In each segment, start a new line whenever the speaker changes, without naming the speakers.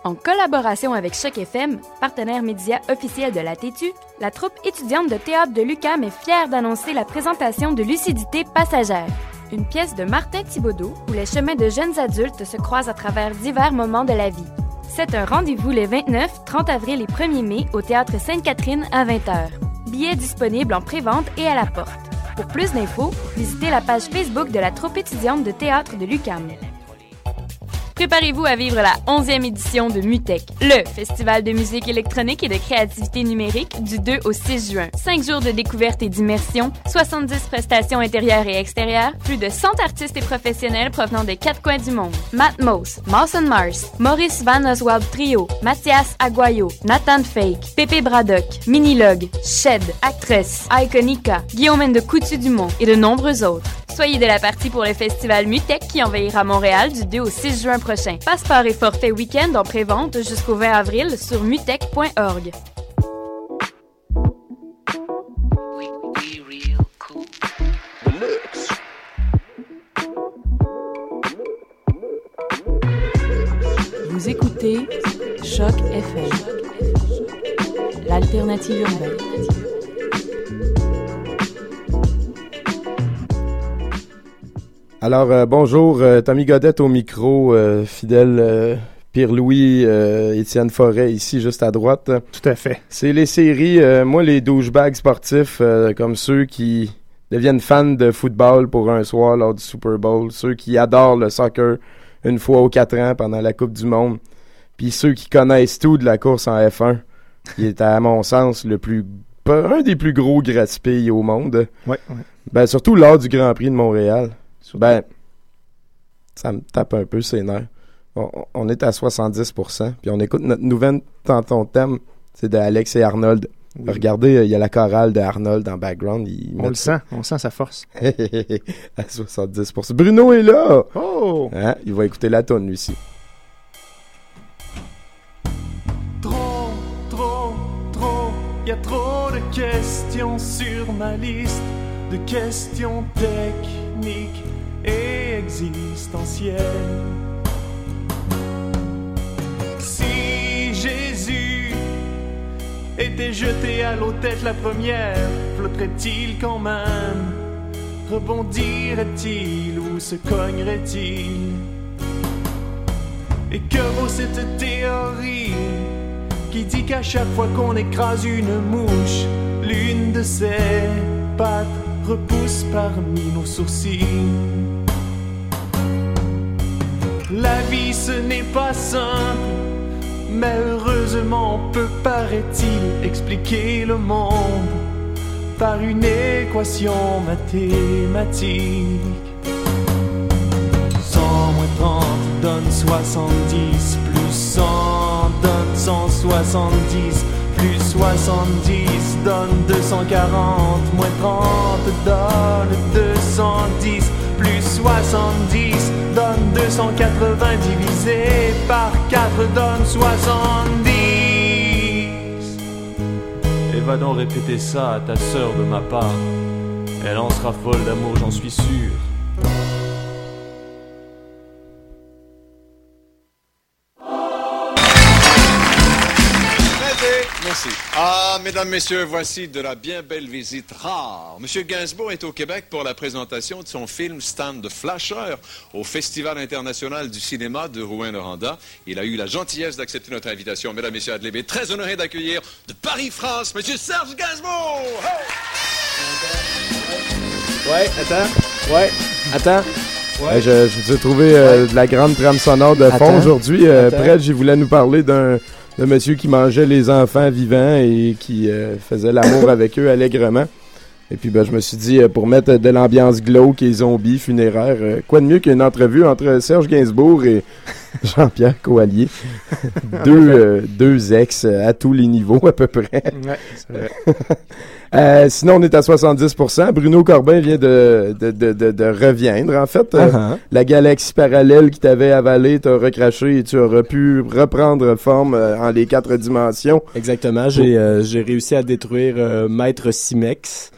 En collaboration avec Choc FM, partenaire média officiel de la TETU, la troupe étudiante de théâtre de l'UQAM est fière d'annoncer la présentation de Lucidité passagère, une pièce de Martin Thibodeau où les chemins de jeunes adultes se croisent à travers divers moments de la vie. C'est un rendez-vous les 29, 30 avril et 1er mai au Théâtre Sainte-Catherine à 20h. Billets disponibles en pré-vente et à la porte. Pour plus d'infos, visitez la page Facebook de la troupe étudiante de théâtre de l'UQAM. Préparez-vous à vivre la 11e édition de MUTEC, le festival de musique électronique et de créativité numérique du 2 au 6 juin. 5 jours de découverte et d'immersion, 70 prestations intérieures et extérieures, plus de 100 artistes et professionnels provenant des 4 coins du monde. Matt Mose, Mawson Mars, Maurice Van Oswald Trio, Mathias Aguayo, Nathan Fake, Pépé Braddock, Minilog, Shed, Actress, Iconica, Guillaume de Coutu-Dumont et de nombreux autres. Soyez de la partie pour le festival MUTEC qui envahira Montréal du 2 au 6 juin prochain. Passeport et forfait week-end en pré-vente jusqu'au 20 avril sur mutec.org.
Vous écoutez Choc FM, l'alternative urbaine.
Alors, bonjour, Tommy Godette au micro, fidèle Pierre-Louis, Étienne Forêt, ici, juste à droite.
Tout à fait.
C'est les séries, moi, les douchebags sportifs, comme ceux qui deviennent fans de football pour un soir lors du Super Bowl, ceux qui adorent le soccer une fois aux 4 ans pendant la Coupe du Monde, puis ceux qui connaissent tout de la course en F1, qui est, à mon sens, un des plus gros gratte-pilles au monde.
Ouais.
Ben, surtout lors du Grand Prix de Montréal. Ben, ça me tape un peu ses nerfs. On est à 70%, puis on écoute notre nouvelle ton thème, c'est de Alex et Arnold. Oui. Regardez, il y a la chorale de Arnold en background.
On sent sa force.
À 70%. Bruno est là!
Oh!
Hein? Il va écouter la tonne, lui aussi.
Trop, y a trop de questions sur ma liste, de questions techniques et existentielles. Si Jésus était jeté à l'eau tête la première, flotterait-il quand même? Rebondirait-il ou se cognerait-il? Et que vaut cette théorie qui dit qu'à chaque fois qu'on écrase une mouche, l'une de ses pattes repousse parmi nos sourcils? La vie ce n'est pas simple, mais heureusement on peut, paraît-il, expliquer le monde par une équation mathématique. 100 moins 30 donne 70, plus 100 donne 170, plus 70 donne 240, moins 30 donne 210, plus 70 donne 280, divisé par 4 donne 70. Et va donc répéter ça à ta sœur de ma part, elle en sera folle d'amour, j'en suis sûr.
Merci. Ah, mesdames, messieurs, voici de la bien belle visite rare. Monsieur Gainsbourg est au Québec pour la présentation de son film Stand the Flasher au Festival international du cinéma de Rouyn-Noranda. Il a eu la gentillesse d'accepter notre invitation. Mesdames, messieurs, Adlébé, très honoré d'accueillir de Paris, France, monsieur Serge Gainsbourg.
Ouais, attends. Ouais. Je vous ai trouvé de la grande trame sonore de fond aujourd'hui. Prête, j'y voulais nous parler d'un monsieur qui mangeait les enfants vivants et qui faisait l'amour avec eux allègrement. Et puis je me suis dit, pour mettre de l'ambiance glauque et zombie funéraire, quoi de mieux qu'une entrevue entre Serge Gainsbourg et Jean-Pierre Coallier. deux ex à tous les niveaux à peu près.
Ouais, c'est vrai.
Sinon, on est à 70%. Bruno Corbin vient de reviendre. En fait, la galaxie parallèle qui t'avait avalé t'a recraché et tu auras pu reprendre forme en les 4 dimensions.
Exactement. J'ai réussi à détruire Maître Simex.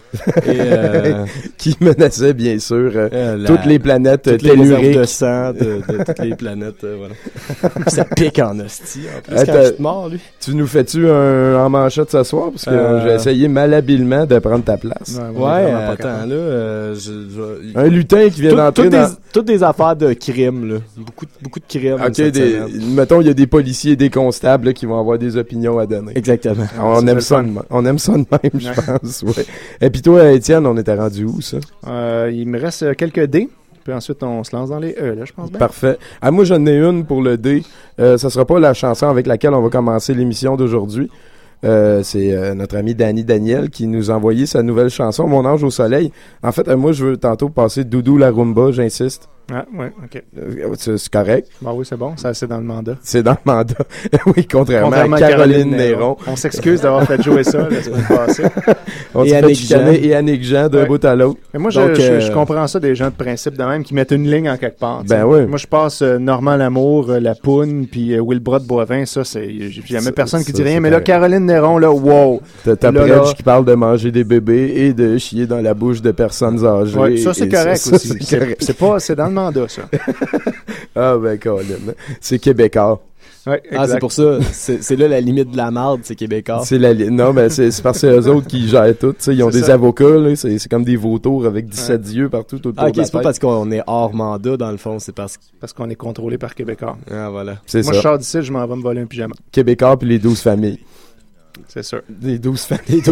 Et,
qui menaçait bien sûr toutes les planètes telluriques.
De sang de toutes les planètes, voilà. Ça pique en hostie, en plus, quand je suis mort, lui.
Tu nous fais-tu en manchette ce soir? Parce que j'ai essayé malhabilement de prendre ta place.
Ouais, attends, là,
un lutin qui vient d'entrer dans...
Toutes des affaires de crime, là. Beaucoup de crimes.
OK, mettons, il y a des policiers et des constables là, qui vont avoir des opinions à donner.
Exactement.
On aime ça de même, je pense. Ouais. Et puis toi, Étienne, on était rendu où, ça?
Il me reste quelques dés. Puis ensuite, on se lance dans les E, là, je pense bien.
Parfait. Moi, j'en ai une pour le D. Ça sera pas la chanson avec laquelle on va commencer l'émission d'aujourd'hui. C'est notre ami Danny Daniel qui nous a envoyé sa nouvelle chanson, Mon ange au soleil. En fait, moi, je veux tantôt passer Doudou la rumba, j'insiste.
Ah, ouais, OK.
C'est correct.
Bah oui, c'est bon. Ça, c'est dans le mandat.
C'est dans le mandat. Oui, contrairement à Caroline Néron.
On s'excuse d'avoir fait jouer ça la semaine passée.
Et Annick Jean d'un bout à l'autre.
Mais moi, je comprends ça des gens de principe de même qui mettent une ligne en quelque part.
Ben oui.
Moi, je passe Normand Lamour, La Poune, puis Wilbrod Boivin. Ça, c'est... J'ai jamais personne qui dit rien. Mais là, Caroline Néron, là, wow!
T'as Predge qui parle de manger des bébés et de chier dans la bouche de personnes âgées.
Ouais, ça, c'est correct aussi. C'est dans le mandat, ça.
Ah, ben, Colin. C'est québécois.
Ouais,
c'est pour ça. C'est là la limite de la marde, c'est québécois.
Non, mais c'est parce que c'est eux autres qui gèrent tout. Ils ont des avocats, là, c'est comme des vautours avec 17 yeux partout autour de la tête.
C'est pas parce qu'on est hors mandat, dans le fond, c'est parce
qu'on est contrôlé par Québécois.
Ah, voilà.
Moi, je sors d'ici, je m'en vais me voler un pyjama.
Québécois puis les 12 familles.
C'est sûr.
Les 12 familles.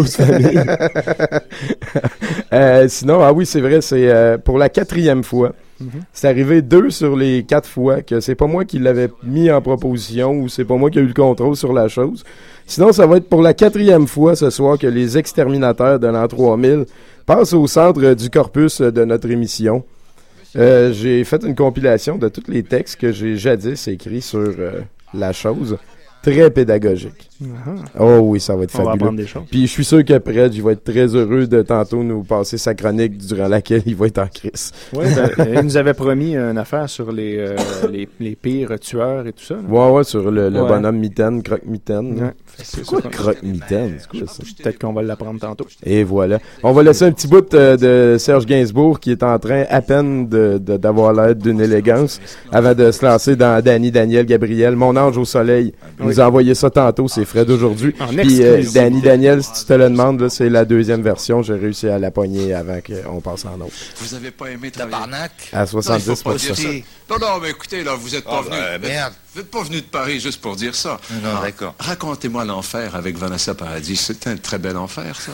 Sinon, oui, c'est vrai, c'est pour la 4e fois. C'est arrivé 2 sur les 4 fois que c'est pas moi qui l'avais mis en proposition ou c'est pas moi qui ai eu le contrôle sur la chose. Sinon, ça va être pour la 4e fois ce soir que les exterminateurs de l'an 3000 passent au centre du corpus de notre émission. J'ai fait une compilation de tous les textes que j'ai jadis écrits sur la chose. Très pédagogique. Oh oui, ça va être fabuleux.
On va apprendre des choses.
Puis je suis sûr qu'après, il va être très heureux de tantôt nous passer sa chronique durant laquelle il va être en crise.
Oui, il nous avait promis une affaire sur les pires tueurs et tout ça. Là.
Ouais, sur le bonhomme Mitaine, Croque-Mitaine.
Ouais.
C'est quoi Croque-Mitaine? C'est quoi ça?
Peut-être qu'on va l'apprendre tantôt.
Et voilà. On va laisser un petit bout de Serge Gainsbourg qui est en train à peine d'avoir l'air d'une élégance avant de se lancer dans Danny Daniel Gabriel, Mon ange au soleil. Il nous a envoyé ça tantôt, c'est frais d'aujourd'hui. Puis Danny Daniel, si tu te le demandes, là, c'est la 2e version. J'ai réussi à la pogner avant qu'on passe en autre.
Vous avez pas aimé travailler?
À 70%.
Non, mais écoutez, là, vous êtes pas venu. Vous n'êtes pas venu de Paris juste pour dire ça.
Non, d'accord.
Racontez-moi l'enfer avec Vanessa Paradis. C'est un très bel enfer, ça.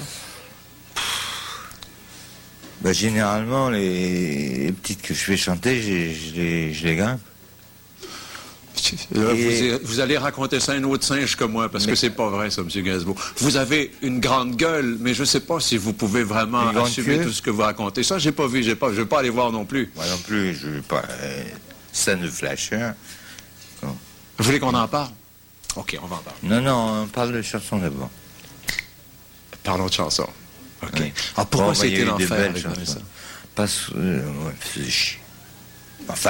Généralement, les petites que je fais chanter, je les grimpe.
Vous allez raconter ça à un autre singe que moi, parce que c'est pas vrai, ça, M. Gainsbourg. Vous avez une grande gueule, mais je sais pas si vous pouvez vraiment assumer tout ce que vous racontez. Ça, j'ai pas vu, je vais pas aller voir non plus.
Moi non plus, je veux pas. Ça ne flash.
Vous voulez qu'on en parle? OK, on va en parler.
Non, on parle de chansons d'abord.
Parlons de chansons. OK.
Oui.
Alors, pourquoi c'était l'enfer avec Vanessa?
Parce que... c'est chiant. Enfin...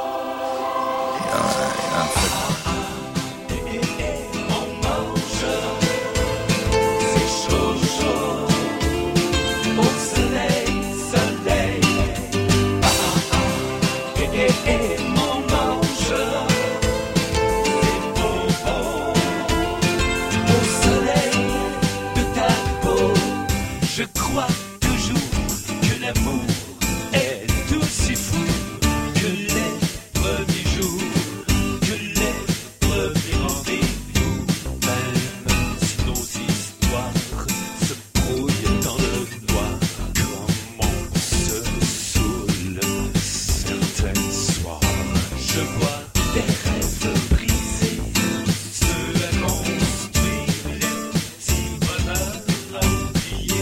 Je crois toujours que l'amour est aussi fou que les premiers jours, que les premiers rendez-vous. Même si nos histoires se brouillent dans le noir, comment on se saoule certains soirs. Je vois des rêves brisés, ceux à construire, les petits bonheurs à oublier.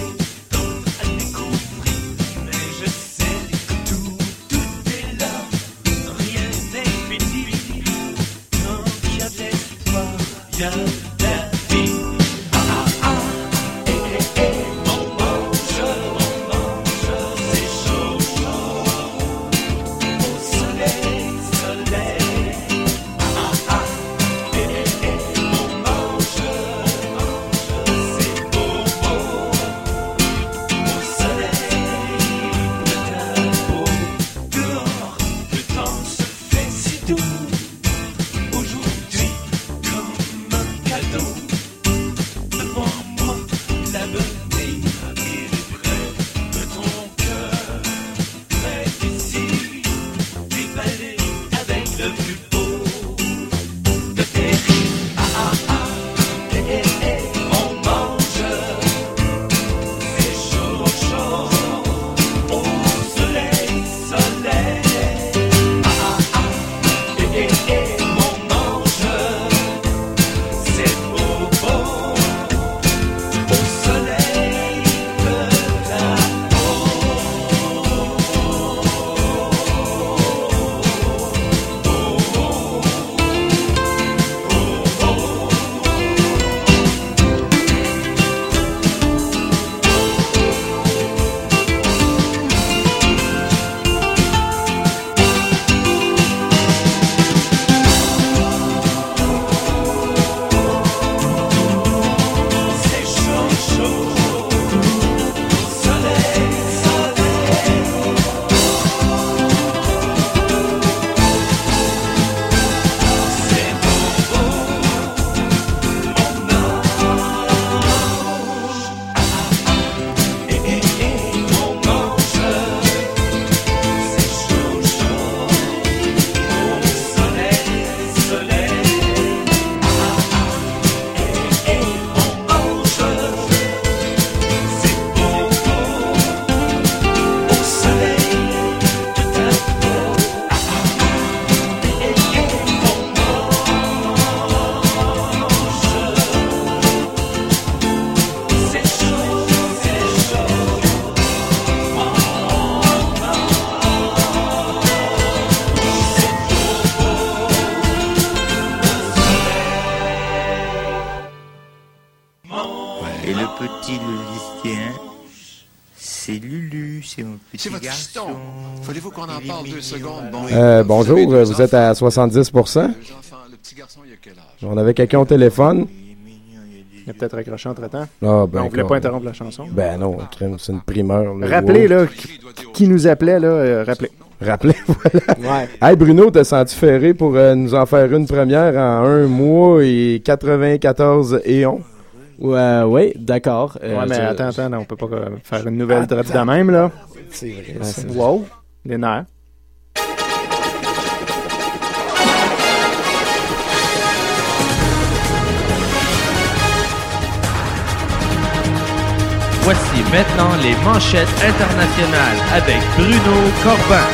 Et le petit Lucien, c'est Lulu, c'est mon petit
C'est votre
garçon.
fiston. Voulez-vous qu'on en parle 2 secondes? Bon,
Bonjour, vous êtes à 70%.
le petit garçon, il a quel âge?
On avait quelqu'un au téléphone.
Il a peut-être raccroché entre-temps.
Ah, ben,
On voulait pas interrompre la chanson.
Ben non, c'est une primeur. Là,
rappelez, là, qui nous appelait, là, rappelez.
Rappelez, voilà.
Ouais.
Hey Bruno, t'as senti ferré pour nous en faire une première en 1 mois et 94 éons?
Oui, d'accord.
Ouais, mais attends, on peut pas faire une nouvelle drop de même, là.
C'est vrai.
Wow, les nerfs.
Voici maintenant les manchettes internationales avec Bruno Corbin.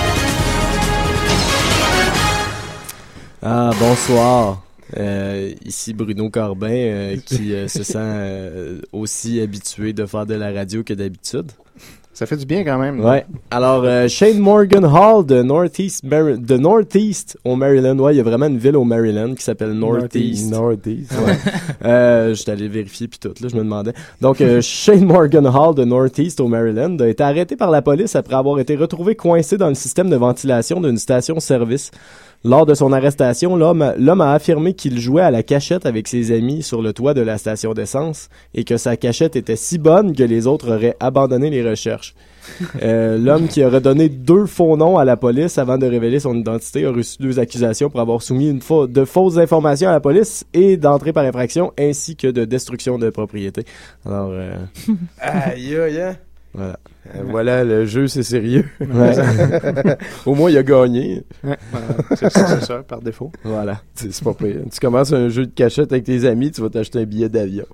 Ah, bonsoir. Ici Bruno Corbin qui se sent aussi habitué de faire de la radio que d'habitude.
Ça fait du bien quand même.
Ouais. Alors, Shane Morgan Hall de Northeast au Maryland. Ouais, il y a vraiment une ville au Maryland qui s'appelle Northeast.
Northeast.
Ouais. J'étais allé vérifier puis tout, là, je me demandais. Donc, Shane Morgan Hall de Northeast au Maryland a été arrêté par la police après avoir été retrouvé coincé dans le système de ventilation d'une station-service. Lors de son arrestation, l'homme a affirmé qu'il jouait à la cachette avec ses amis sur le toit de la station d'essence et que sa cachette était si bonne que les autres auraient abandonné les recherches. L'homme qui aurait donné 2 faux noms à la police avant de révéler son identité a reçu 2 accusations pour avoir soumis de fausses informations à la police et d'entrée par infraction ainsi que de destruction de propriété. Alors,
aïe, aïe, hein?
Voilà.
Voilà, le jeu, c'est sérieux.
Ouais.
Au moins, il a gagné.
Ouais, c'est ça, par défaut.
Voilà.
C'est pas pire. Tu commences un jeu de cachette avec tes amis, tu vas t'acheter un billet d'avion.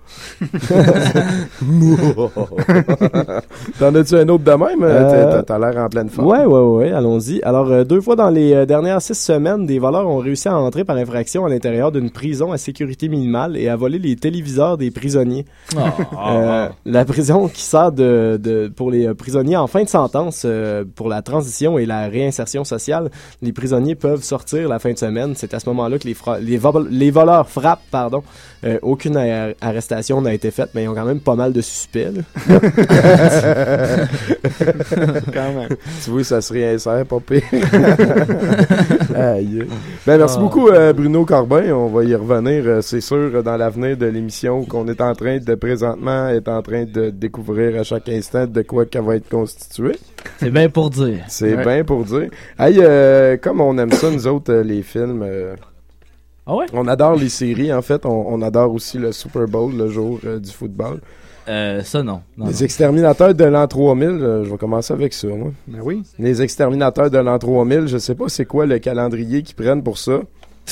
T'en as-tu un autre de même? T'as l'air en pleine forme.
Ouais, allons-y. Alors, 2 fois dans les dernières 6 semaines, des voleurs ont réussi à entrer par infraction à l'intérieur d'une prison à sécurité minimale et à voler les téléviseurs des prisonniers. La prison qui sert pour les prisonniers en fin de sentence pour la transition et la réinsertion sociale, les prisonniers peuvent sortir la fin de semaine. C'est à ce moment-là que les voleurs frappent, aucune arrestation n'a été faite, mais ils ont quand même pas mal de suspects.
Quand même.
Tu vois, ça se réinsère, pas pire. Aïe. Ben, merci beaucoup, Bruno Corbin. On va y revenir, c'est sûr, dans l'avenir de l'émission qu'on est en train de découvrir à chaque instant de quoi qu'elle va être constituée.
C'est bien pour dire.
C'est bien pour dire. Hey, comme on aime ça, nous autres, les films...
Ah ouais?
On adore les séries, en fait. On adore aussi le Super Bowl, le jour du football.
Ça, non.
Les exterminateurs de l'an 3000, je vais commencer avec ça, moi.
Ben oui.
Les exterminateurs de l'an 3000, je sais pas c'est quoi le calendrier qu'ils prennent pour ça.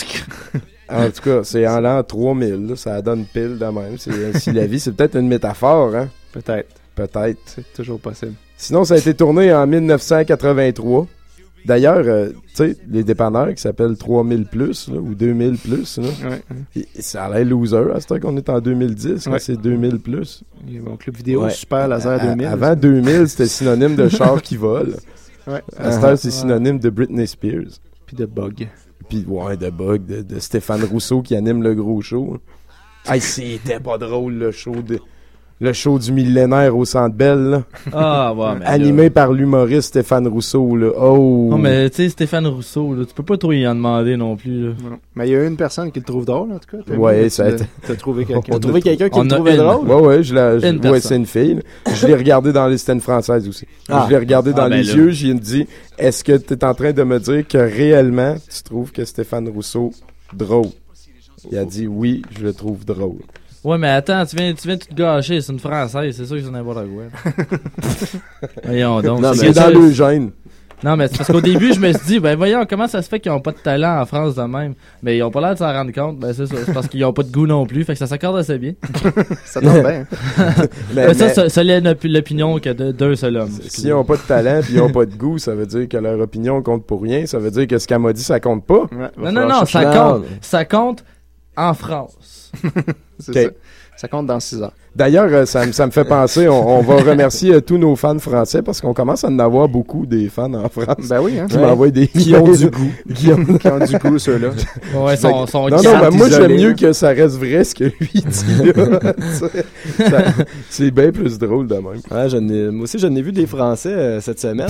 En tout cas, c'est en l'an 3000, là, ça donne pile de même. Si la vie, c'est peut-être une métaphore, hein?
Peut-être.
C'est
toujours possible.
Sinon, ça a été tourné en 1983. D'ailleurs, tu sais, les dépanneurs qui s'appellent 3000 plus, là, ou 2000 plus, là, ça a l'air loser, à ce temps qu'on est en 2010, quand c'est 2000 plus.
Mon club vidéo, Super Laser 2000.
Avant 2000, c'était synonyme de char qui vole.
Ouais.
À ce temps, c'est synonyme de Britney Spears.
Puis de Bug.
Puis, de Bug, de Stéphane Rousseau qui anime le gros show. Hey, c'était pas drôle, le show du millénaire au Centre Bell, là.
Ah, ouais, mais
animé par l'humoriste Stéphane Rousseau, là. Oh!
Non, mais tu sais, Stéphane Rousseau, là, tu peux pas trop y en demander non plus, là.
Non. Mais il y a une personne qui le trouve drôle, en tout cas.
Ouais, ça a été...
T'as trouvé quelqu'un.
On a trouvé quelqu'un qui le trouvait drôle?
Ouais, c'est une fille, là. Je l'ai regardé dans les scènes françaises aussi. Je l'ai regardé dans les yeux, j'ai dit, est-ce que t'es en train de me dire que réellement, tu trouves que Stéphane Rousseau drôle? Il a dit, oui, je le trouve drôle.
Ouais, mais attends, tu viens tout gâcher, c'est une française, c'est sûr que c'est n'importe quoi. Voyons donc.
Non, c'est dans le gène.
Non, mais c'est parce qu'au début, je me suis dit, voyons, comment ça se fait qu'ils ont pas de talent en France de même? Mais ils ont pas l'air de s'en rendre compte, c'est ça, c'est parce qu'ils ont pas de goût non plus, fait que ça s'accorde assez bien.
Ça tombe bien.
mais ça l'est l'opinion que d'un seul homme.
S'ils ont pas de talent pis ils ont pas de goût, ça veut dire que leur opinion compte pour rien, ça veut dire que ce qu'elle m'a dit, ça compte pas.
Ouais, non, ça compte en France.
C'est ça. Ça compte dans 6 heures.
D'ailleurs, ça me fait penser, on va remercier tous nos fans français parce qu'on commence à en avoir beaucoup des fans en France.
Ben oui, hein.
Qui m'envoient des...
Qui ont du goût. qui ont du goût, ceux-là.
Ouais, son
non, moi j'aime mieux que ça reste vrai ce que lui dit là. C'est bien plus drôle de même.
Ouais, moi aussi, j'en ai vu des Français cette semaine.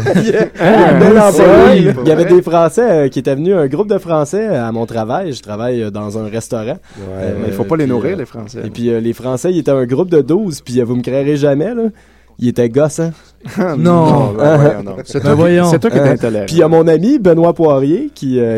Il
y avait des Français qui étaient venus, un groupe de Français à mon travail. Je travaille dans un restaurant.
Mais il faut pas les nourrir, les Français.
Et puis les Français, ils étaient un groupe de 12, puis vous me créerez jamais, là. Il était gossant.
Non.
C'est toi qui es intolérant.
Puis il y a mon ami Benoît Poirier,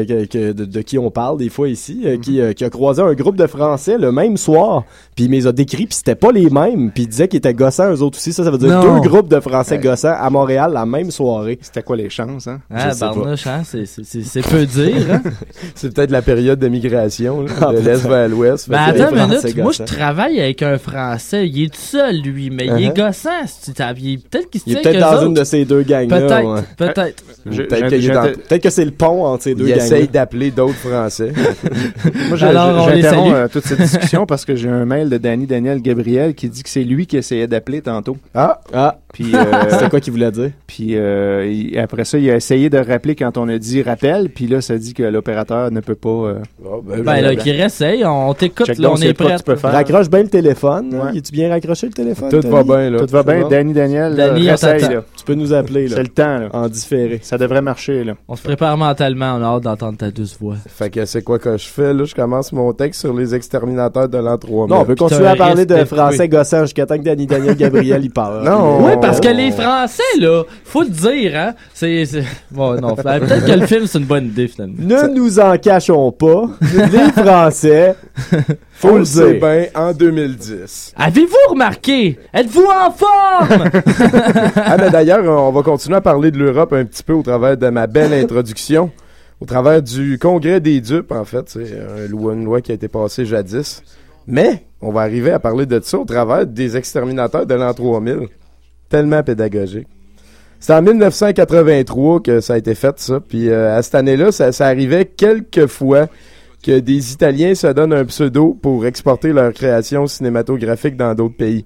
de qui on parle des fois ici, qui a croisé un groupe de Français le même soir, puis il me les a décrits, puis c'était pas les mêmes, puis il disait qu'ils étaient gossants eux autres aussi. Ça veut dire 2 groupes de Français gossants à Montréal la même soirée.
C'était quoi les chances, hein?
Ah, barnouche, hein? C'est peu dire, hein?
C'est peut-être la période de migration, là, de l'Est vers l'Ouest.
Ben attends une minute, moi je travaille avec un Français, il est tout seul lui, mais il est gossant. Peut-être qu'il se
il est peut-être dans une de ces 2 gangs-là.
Peut-être.
Peut-être que c'est le pont entre ces 2 gangs.
Il essaye d'appeler d'autres Français.
Moi, j'interromps toute cette discussion parce que j'ai un mail de Danny Daniel Gabriel qui dit que c'est lui qui essayait d'appeler tantôt. Puis
c'était quoi qu'il voulait dire?
Puis après ça, il a essayé de rappeler quand on a dit rappel, puis là, ça dit que l'opérateur ne peut pas...
là, qu'il réessaye, on t'écoute, là, on est prêt.
Raccroche bien le téléphone. Ouais. Es-tu bien raccroché le téléphone?
Tout va bien, là.
Tout va bien. Danny Daniel, réessaye, là.
Tu peux nous appeler, là.
C'est le temps, là.
En différé.
Ça devrait marcher, là.
On se prépare mentalement, on a hâte d'entendre ta douce voix.
Fait que c'est quoi que je fais, là? Je commence mon texte sur les exterminateurs de l'an 3000.
Non, on peut continuer à parler de français gossant jusqu'à temps que Danny Daniel Gabriel y parle.
Non!
Oui, parce que les Français, là, faut le dire, hein? Bon, non, peut-être que le film, c'est une bonne idée, finalement.
Ne nous en cachons pas. Les Français, faut le dire.
Bien, en 2010.
Avez-vous remarqué? Êtes-vous en forme?
Mais d'ailleurs, on va continuer à parler de l'Europe un petit peu au travers de ma belle introduction. Au travers du Congrès des dupes, en fait. C'est une loi qui a été passée jadis. Mais, on va arriver à parler de ça au travers des exterminateurs de l'an 3000. Tellement pédagogique. C'est en 1983 que ça a été fait, ça. Puis à cette année-là, ça arrivait quelques fois que des Italiens se donnent un pseudo pour exporter leur création cinématographique dans d'autres pays.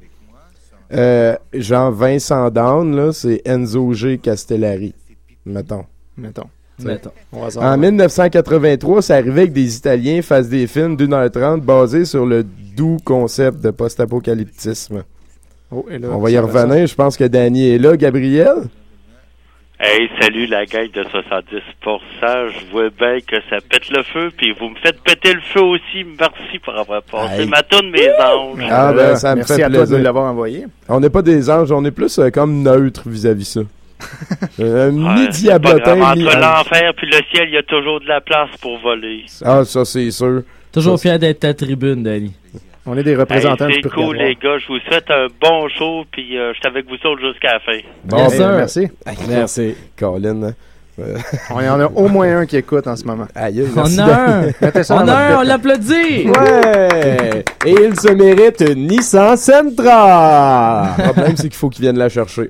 Genre Vincent Down, là, c'est Enzo G. Castellari. Mettons. En 1983, ça arrivait que des Italiens fassent des films d'1h30 basés sur le doux concept de post-apocalyptisme. On va y revenir. Je pense que Danny est là. Gabriel?
Hey, salut la gang de 70%. Je vois bien que ça pète le feu, puis vous me faites péter le feu aussi. Merci pour avoir passé ma toune, mes anges.
Ça me
merci
fait
à
plaisir
toi de l'avoir envoyé.
On n'est pas des anges, on est plus comme neutre vis-à-vis ça. Mi-diablotin,
entre l'enfer puis le ciel, il y a toujours de la place pour voler.
Ah, ça c'est sûr.
Toujours fier d'être ta tribune, Danny.
On est des représentants
du purgatoire. C'est cool, les gars. Je vous souhaite un bon show, puis je suis avec vous autres jusqu'à la fin.
Bon,
merci.
Merci. Colin.
On en a au moins un qui écoute en ce moment.
Aïe,
on a un, on l'applaudit.
Ouais. Et il se mérite une Nissan Sentra.
Le problème, c'est qu'il faut qu'il vienne la chercher.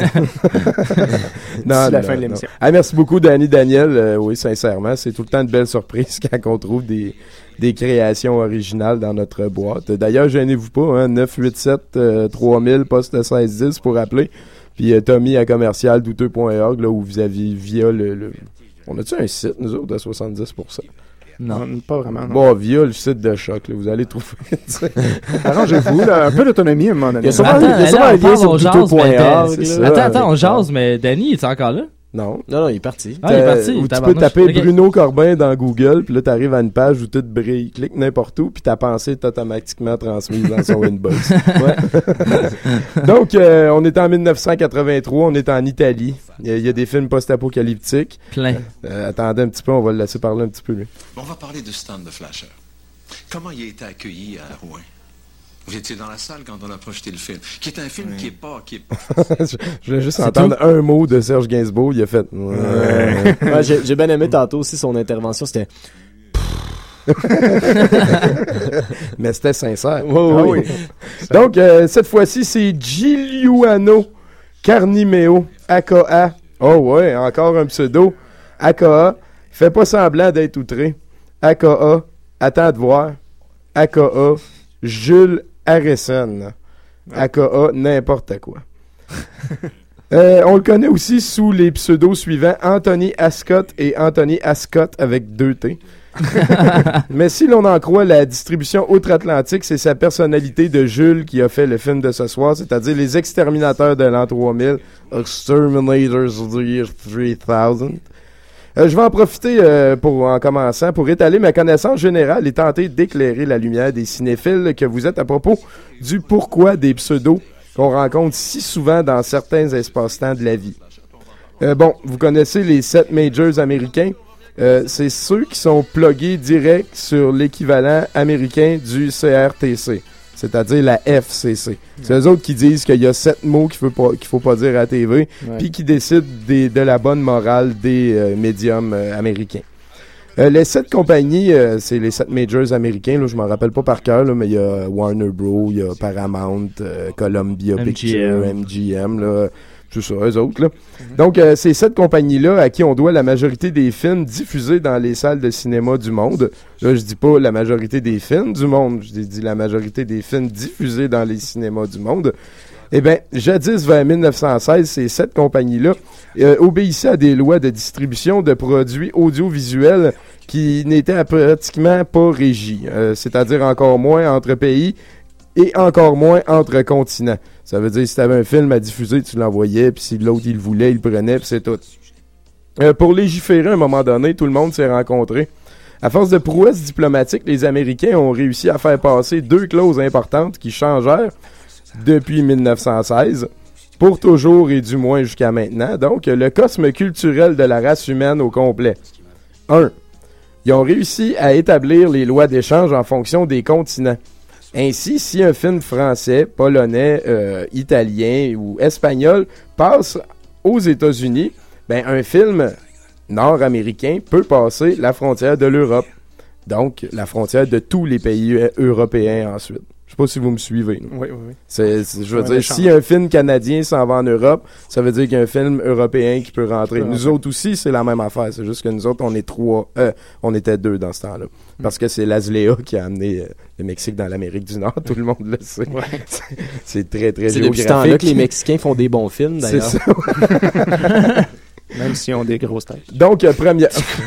C'est la fin de l'émission.
Merci beaucoup, Danny Daniel. Oui, sincèrement, c'est tout le temps de belles surprises quand on trouve des créations originales dans notre boîte. D'ailleurs, gênez-vous pas, hein, 987-3000, poste 1610 pour appeler. Puis Tommy à commercial douteux.org, là, où vous avez via le... On a-tu un site, nous autres, de 70%?
Non, pas vraiment. Non.
Bon, via le site de Choc, là, vous allez trouver.
Arrangez-vous, là, un peu d'autonomie à un moment donné.
Il y a sûrement un lien sur douteux.org.
Attends, on jase, mais Danny, est encore là?
Non,
il est parti.
Ah, il est parti.
Ou tu peux taper Bruno Corbin dans Google, puis là, t'arrives à une page où tout brille. Clique n'importe où, puis ta pensée est automatiquement transmise dans son inbox. Donc, on est en 1983, on est en Italie. Il y a des films post-apocalyptiques.
Plein.
Attendez un petit peu, on va le laisser parler un petit peu, lui.
On va parler de Stand the Flasher. Comment il a été accueilli à Rouen? Vous étiez dans la salle quand on a projeté le film, qui est un film qui est pas
je voulais juste entendre un mot de Serge Gainsbourg, il a fait.
Ouais, j'ai bien aimé tantôt aussi son intervention, c'était.
Mais c'était sincère.
Oui.
Donc, cette fois-ci, c'est Giuliano Carnimeo, AKA. Oh ouais, encore un pseudo. AKA, fais pas semblant d'être outré. AKA, attends de voir. AKA, Jules Harrison. aka n'importe quoi. On le connaît aussi sous les pseudos suivants Anthony Ascott et Anthony Ascott avec 2 T. Mais si l'on en croit la distribution outre-Atlantique, c'est sa personnalité de Jules qui a fait le film de ce soir, c'est-à-dire Les Exterminateurs de l'an 3000, Exterminators of the Year 3000. Je vais en profiter en commençant pour étaler ma connaissance générale et tenter d'éclairer la lumière des cinéphiles que vous êtes à propos du pourquoi des pseudos qu'on rencontre si souvent dans certains espaces-temps de la vie. Vous connaissez les 7 majors américains. C'est ceux qui sont plugués direct sur l'équivalent américain du CRTC, c'est-à-dire la FCC. C'est eux autres qui disent qu'il y a 7 mots qu'il faut pas dire à la TV, puis qui décident de la bonne morale des médiums américains. Les 7 compagnies, c'est les 7 majors américains, là, je m'en rappelle pas par cœur, là, mais il y a Warner Bros, il y a Paramount, Columbia Pictures, MGM, là, tout ça, eux autres, là. Donc, c'est cette compagnie-là à qui on doit la majorité des films diffusés dans les salles de cinéma du monde. Là, je dis pas la majorité des films du monde, je dis la majorité des films diffusés dans les cinémas du monde. Eh bien, jadis, vers 1916, ces 7 compagnies-là obéissaient à des lois de distribution de produits audiovisuels qui n'étaient pratiquement pas régies, c'est-à-dire encore moins entre pays et encore moins entre continents. Ça veut dire, si tu avais un film à diffuser, tu l'envoyais, puis si l'autre, il le voulait, il le prenait, puis c'est tout. Pour légiférer, à un moment donné, tout le monde s'est rencontré. À force de prouesses diplomatiques, les Américains ont réussi à faire passer 2 clauses importantes qui changèrent depuis 1916, pour toujours et du moins jusqu'à maintenant. Donc, le cosme culturel de la race humaine au complet. 1. Ils ont réussi à établir les lois d'échange en fonction des continents. Ainsi, si un film français, polonais, italien ou espagnol passe aux États-Unis, ben un film nord-américain peut passer la frontière de l'Europe. Donc, la frontière de tous les pays européens ensuite. Je sais pas si vous me suivez.
Oui.
Je veux dire, si un film canadien s'en va en Europe, ça veut dire qu'il y a un film européen qui peut rentrer. Nous autres aussi, c'est la même affaire. C'est juste que nous autres, on était 2 dans ce temps-là. Parce que c'est l'Azléa qui a amené le Mexique dans l'Amérique du Nord. Tout le monde le sait. Ouais. C'est très, très géographique. C'est depuis ce temps-là
que les Mexicains font des bons films, d'ailleurs. C'est
ça. Même s'ils ont des grosses têtes.
Donc, première...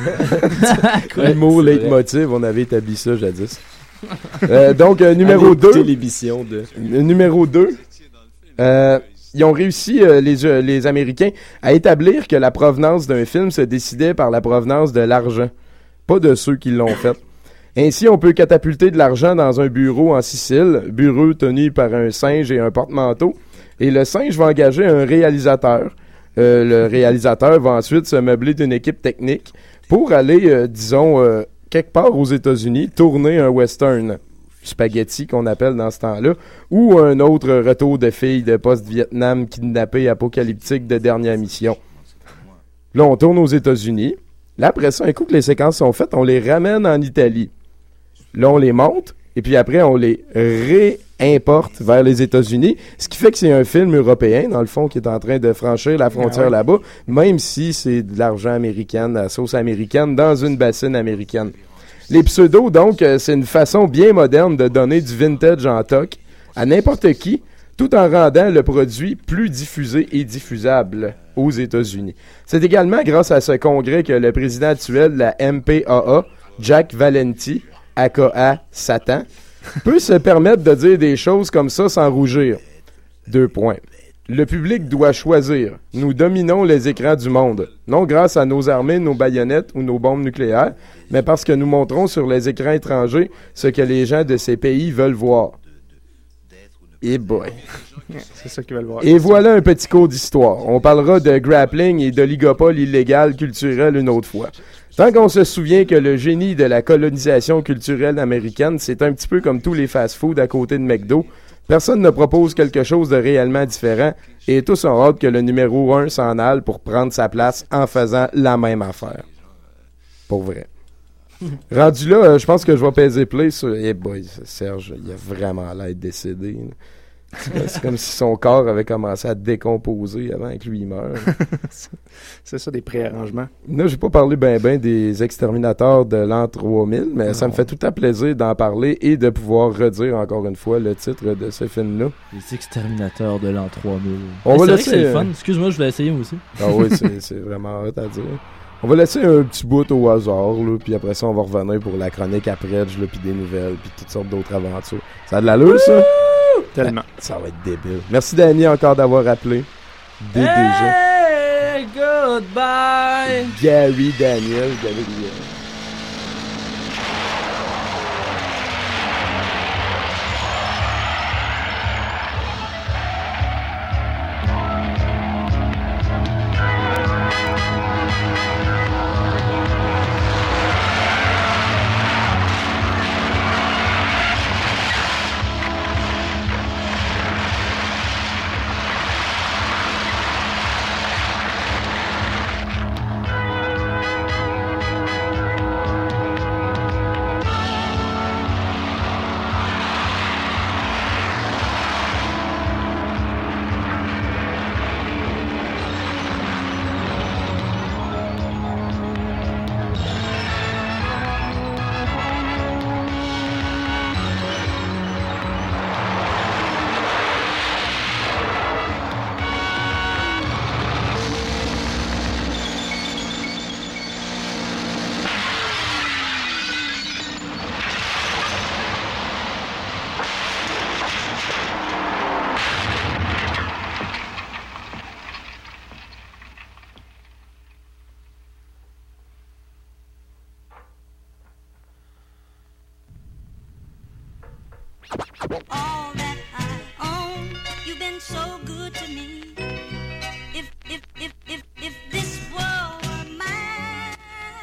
Humour, leitmotiv, on avait établi ça jadis. Donc, numéro 2.
L'émission de...
Numéro 2. Ils ont réussi, les Américains, à établir que la provenance d'un film se décidait par la provenance de l'argent. Pas de ceux qui l'ont fait. Ainsi, on peut catapulter de l'argent dans un bureau en Sicile, bureau tenu par un singe et un porte-manteau, et le singe va engager un réalisateur. Le réalisateur va ensuite se meubler d'une équipe technique pour aller, quelque part aux États-Unis, tourner un western spaghetti qu'on appelle dans ce temps-là, ou un autre retour de filles de post-Vietnam kidnappées apocalyptiques de dernière mission. Là, on tourne aux États-Unis. Là, après ça, un coup que les séquences sont faites, on les ramène en Italie. Là, on les monte, et puis après, on les réimporte vers les États-Unis, ce qui fait que c'est un film européen, dans le fond, qui est en train de franchir la frontière là-bas, même si c'est de l'argent américain, de la sauce américaine, dans une bassine américaine. Les pseudos, donc, c'est une façon bien moderne de donner du vintage en toc à n'importe qui, tout en rendant le produit plus diffusé et diffusable aux États-Unis. C'est également grâce à ce congrès que le président actuel de la MPAA, Jack Valenti, aka Satan, peut se permettre de dire des choses comme ça sans rougir. 2 points. Le public doit choisir. Nous dominons les écrans du monde, non grâce à nos armées, nos baïonnettes ou nos bombes nucléaires, mais parce que nous montrons sur les écrans étrangers ce que les gens de ces pays veulent voir. Et boy.
C'est ça qu'ils veulent voir.
Et voilà un petit cours d'histoire. On parlera de grappling et d'oligopole illégal culturel une autre fois. Tant qu'on se souvient que le génie de la colonisation culturelle américaine, c'est un petit peu comme tous les fast-foods à côté de McDo, personne ne propose quelque chose de réellement différent et tous ont hâte que le numéro 1 s'en aille pour prendre sa place en faisant la même affaire. Pour vrai. Rendu là, je pense que je vais peser play sur... Eh boy, Serge, il a vraiment l'air décédé. C'est comme si son corps avait commencé à décomposer avant que lui il meure.
C'est ça, des préarrangements.
Là, j'ai pas parlé ben des exterminateurs de l'an 3000, mais ça me fait tout à plaisir d'en parler et de pouvoir redire encore une fois le titre de ce film-là.
Les exterminateurs de l'an 3000.
On va
c'est
laisser...
vrai que c'est le fun. Excuse-moi, je voulais essayer moi aussi.
Ah oui, c'est vraiment hot à dire. On va laisser un petit bout au hasard, là, puis après ça, on va revenir pour la chronique après, puis des nouvelles, puis toutes sortes d'autres aventures. Ça a de l'allure, ça?
Tellement.
Ça va être débile. Merci, Danny, encore d'avoir appelé. DDG.
Hey, goodbye!
Gary Daniel, Gabriel.
All that I own, you've been so good to me. If this world were mine.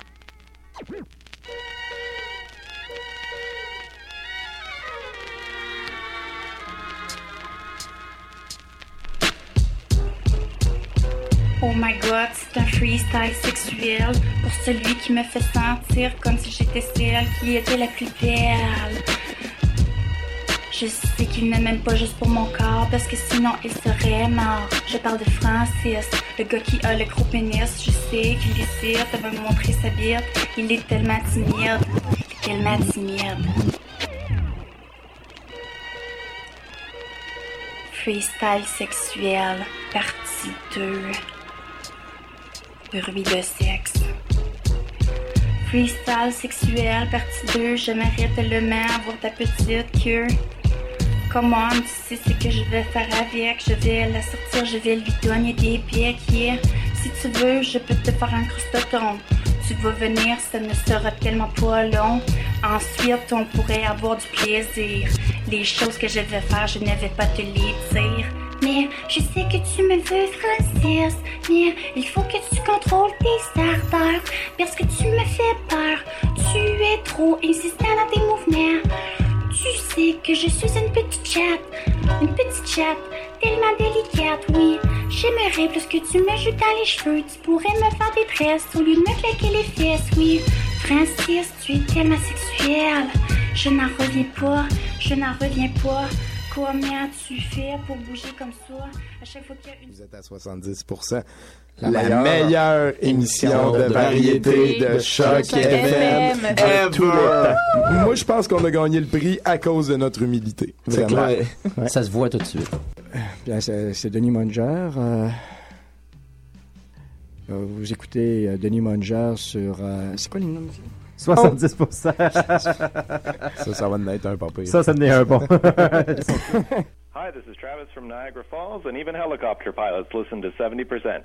Oh my god, c'est un freestyle sexuel pour celui qui me fait sentir comme si j'étais celle qui était la plus belle. Je sais qu'il ne m'aime pas juste pour mon corps, parce que sinon il serait mort. Je parle de Francis, le gars qui a le gros pénis. Je sais qu'il hésite à me montrer sa bite. Il est tellement timide, tellement timide. Freestyle sexuel, partie 2. Bruit de sexe. Freestyle sexuel, partie 2. J'aimerais tellement avoir ta petite queue. Comment tu sais ce que je vais faire avec? Je vais la sortir, je vais lui donner des pieds. Yeah. Si tu veux, je peux te faire un croustillon. Tu vas venir, ça ne sera tellement pas long. Ensuite, on pourrait avoir du plaisir. Les choses que je vais faire, je ne vais pas te les dire. Mais je sais que tu me veux, Francis. Mais il faut que tu contrôles tes ardeurs. Parce que tu me fais peur. Tu es trop insistant dans tes mouvements. Tu sais que je suis une petite chatte tellement délicate, oui. J'aimerais plus que tu me joues dans les cheveux. Tu pourrais me faire des tresses au lieu de me claquer les fesses, oui. Francis, tu es tellement sexuel. Je n'en reviens pas. Comment tu fais pour bouger comme ça à chaque fois qu'il y a une...
Vous êtes à 70%. La meilleure émission de variété de Choc FM ever. Moi, je pense qu'on a gagné le prix à cause de notre humilité.
C'est clair. Ouais. Ça se voit tout de suite.
Bien, c'est Denis Monger. Vous écoutez Denis Monger sur... c'est quoi le nom?
70%.
Ça va en être un pas pire.
Ça en est un bon.
Hi, this is Travis from Niagara Falls, and even helicopter pilots listen to 70%.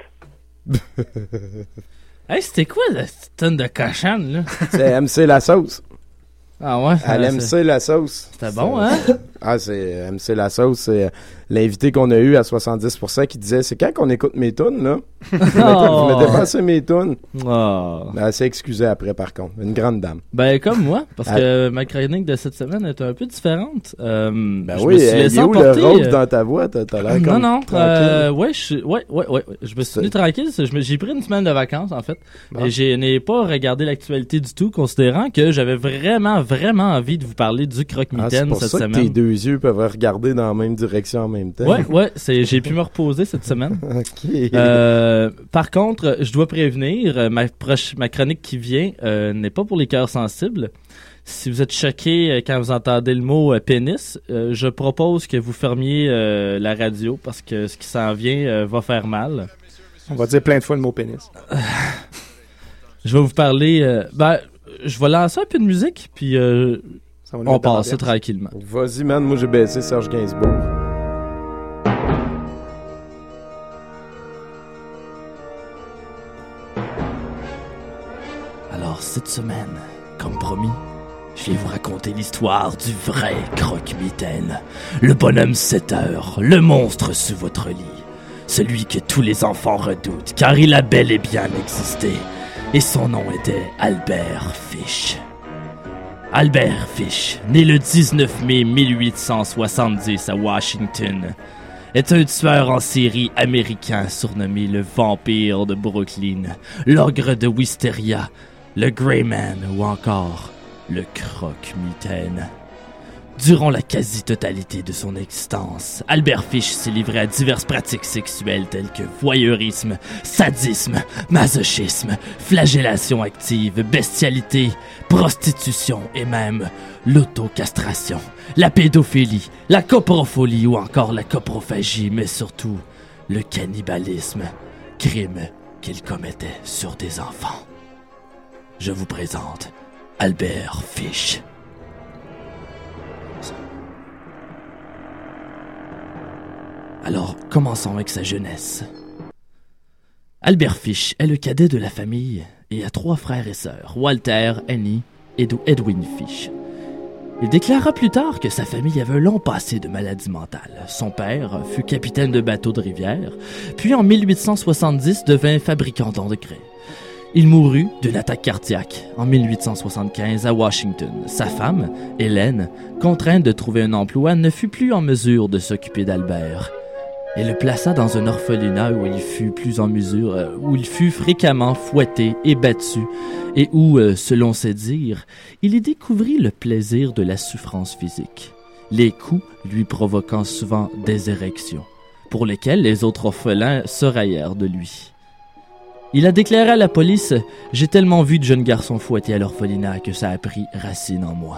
Hey, c'était quoi la tonne de cochonne, là?
C'est MC La Sauce.
Ah ouais?
À l'MC La Sauce.
C'était bon, hein?
Ah, c'est MC La Sauce, c'est l'invité qu'on a eu à 70% qui disait, c'est quand qu'on écoute mes tunes, là? Vous mettez pas assez mes tunes.
Oh.
Elle s'est excusée après, par contre. Une grande dame.
Ben, comme moi, parce que ma chronique de cette semaine est un peu différente.
Ben oui, il est où le rose dans ta voix? T'as l'air comme
non,
tranquille.
Ouais. Je me suis tenu tranquille. J'ai pris une semaine de vacances, en fait. Bon. Et je n'ai pas regardé l'actualité du tout, considérant que j'avais vraiment vraiment envie de vous parler du croque-mitaine cette semaine.
C'est pour ça que tes deux yeux peuvent regarder dans la même direction en même temps.
Ouais, j'ai pu me reposer cette semaine.
OK.
Par contre, je dois prévenir, ma chronique qui vient n'est pas pour les cœurs sensibles. Si vous êtes choqué quand vous entendez le mot pénis, je propose que vous fermiez la radio parce que ce qui s'en vient va faire mal.
On va dire plein de fois le mot pénis.
Je vais vous parler... je vais lancer un peu de musique, puis on passe ça tranquillement.
Vas-y, man. Moi, j'ai baissé Serge Gainsbourg.
Alors, cette semaine, comme promis, je vais vous raconter l'histoire du vrai croque-mitaine. Le bonhomme 7 heures, le monstre sous votre lit. Celui que tous les enfants redoutent, car il a bel et bien existé. Et son nom était Albert Fish. Albert Fish, né le 19 mai 1870 à Washington, est un tueur en série américain surnommé le vampire de Brooklyn, l'ogre de Wisteria, le Grey Man ou encore le croque-mitaine. Durant la quasi-totalité de son existence, Albert Fish s'est livré à diverses pratiques sexuelles telles que voyeurisme, sadisme, masochisme, flagellation active, bestialité, prostitution et même l'autocastration, la pédophilie, la coprophilie ou encore la coprophagie, mais surtout le cannibalisme, crime qu'il commettait sur des enfants. Je vous présente Albert Fish. Alors, commençons avec sa jeunesse. Albert Fish est le cadet de la famille et a 3 frères et sœurs, Walter, Annie et Edwin Fish. Il déclara plus tard que sa famille avait un long passé de maladie mentale. Son père fut capitaine de bateau de rivière, puis en 1870 devint fabricant d'engrais. Il mourut d'une attaque cardiaque en 1875 à Washington. Sa femme, Hélène, contrainte de trouver un emploi, ne fut plus en mesure de s'occuper d'Albert. Elle le plaça dans un orphelinat où il fut plus en mesure, où il fut fréquemment fouetté et battu, et où, selon ses dires, il y découvrit le plaisir de la souffrance physique, les coups lui provoquant souvent des érections, pour lesquelles les autres orphelins se raillèrent de lui. Il a déclaré à la police « J'ai tellement vu de jeunes garçons fouettés à l'orphelinat que ça a pris racine en moi. »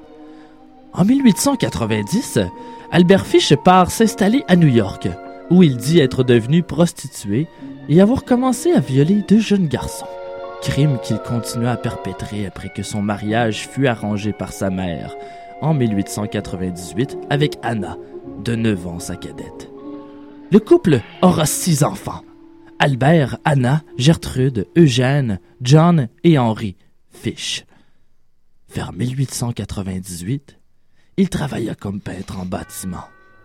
En 1890, Albert Fish part s'installer à New York, où il dit être devenu prostitué et avoir commencé à violer 2 jeunes garçons, crime qu'il continua à perpétrer après que son mariage fut arrangé par sa mère en 1898 avec Anna, de 9 ans sa cadette. Le couple aura 6 enfants. Albert, Anna, Gertrude, Eugène, John et Henry Fish. Vers 1898, il travailla comme peintre en bâtiment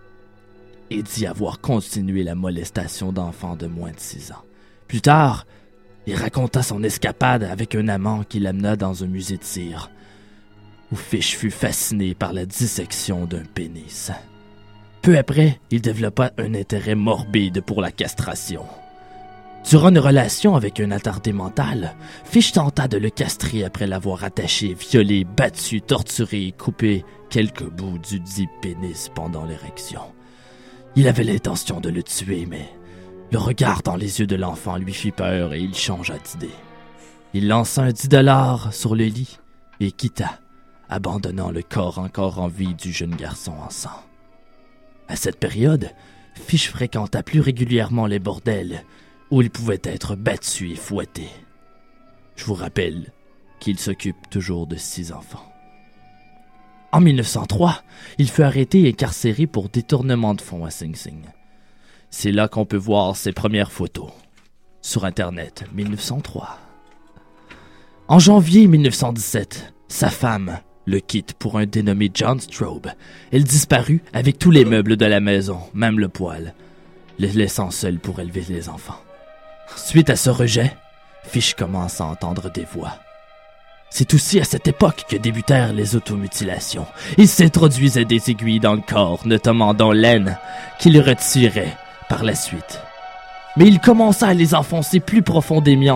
et dit avoir continué la molestation d'enfants de moins de 6 ans. Plus tard, il raconta son escapade avec un amant qui l'amena dans un musée de cire, où Fish fut fasciné par la dissection d'un pénis. Peu après, il développa un intérêt morbide pour la castration. Durant une relation avec un attardé mental, Fish tenta de le castrer après l'avoir attaché, violé, battu, torturé et coupé quelques bouts du dit pénis pendant l'érection. Il avait l'intention de le tuer, mais le regard dans les yeux de l'enfant lui fit peur et il changea d'idée. Il lança un $10 sur le lit et quitta, abandonnant le corps encore en vie du jeune garçon en sang. À cette période, Fish fréquenta plus régulièrement les bordels, où il pouvait être battu et fouetté. Je vous rappelle qu'il s'occupe toujours de 6 enfants. En 1903, il fut arrêté et incarcéré pour détournement de fonds à Sing Sing. C'est là qu'on peut voir ses premières photos. Sur Internet, 1903. En janvier 1917, sa femme le quitte pour un dénommé John Straub. Elle disparut avec tous les meubles de la maison, même le poêle, le laissant seul pour élever les enfants. Suite à ce rejet, Fish commence à entendre des voix. C'est aussi à cette époque que débutèrent les automutilations. Il s'introduisait des aiguilles dans le corps, notamment dans l'aine, qu'il retirait par la suite. Mais il commença à les enfoncer plus profondément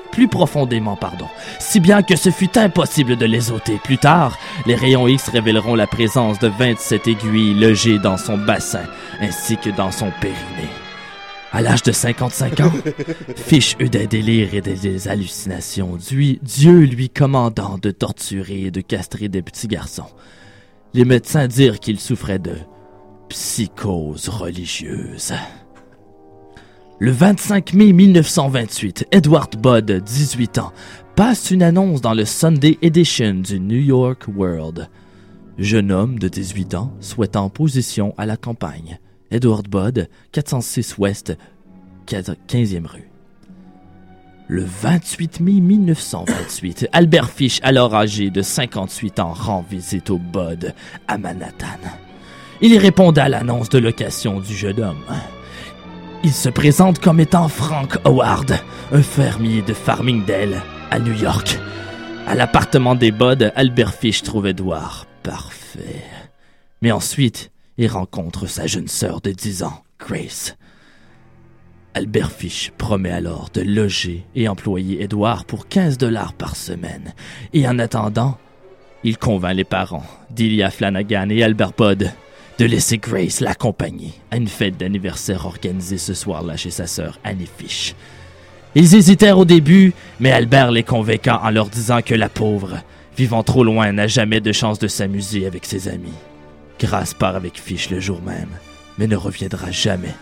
plus profondément, si bien que ce fut impossible de les ôter. Plus tard, les rayons X révéleront la présence de 27 aiguilles logées dans son bassin, ainsi que dans son périnée. À l'âge de 55 ans, Fish eut des délires et des hallucinations, Dieu lui commandant de torturer et de castrer des petits garçons. Les médecins dirent qu'il souffrait de psychose religieuse. Le 25 mai 1928, Edward Budd, 18 ans, passe une annonce dans le Sunday Edition du New York World. Jeune homme de 18 ans souhaitant position à la campagne. Edward Budd, 406 Ouest, 15e rue. Le 28 mai 1928, Albert Fish, alors âgé de 58 ans, rend visite au Budd à Manhattan. Il y répondait à l'annonce de location du jeune homme. Il se présente comme étant Frank Howard, un fermier de Farmingdale, à New York. À l'appartement des Budd, Albert Fish trouve Edward parfait. Mais ensuite, il rencontre sa jeune sœur de 10 ans, Grace. Albert Fish promet alors de loger et employer Edward pour $15 par semaine. Et en attendant, il convainc les parents, Delia Flanagan et Albert Budd, de laisser Grace l'accompagner à une fête d'anniversaire organisée ce soir-là chez sa sœur Annie Fish. Ils hésitèrent au début, mais Albert les convainca en leur disant que la pauvre, vivant trop loin, n'a jamais de chance de s'amuser avec ses amis. Grace part avec Fish le jour même, mais ne reviendra jamais.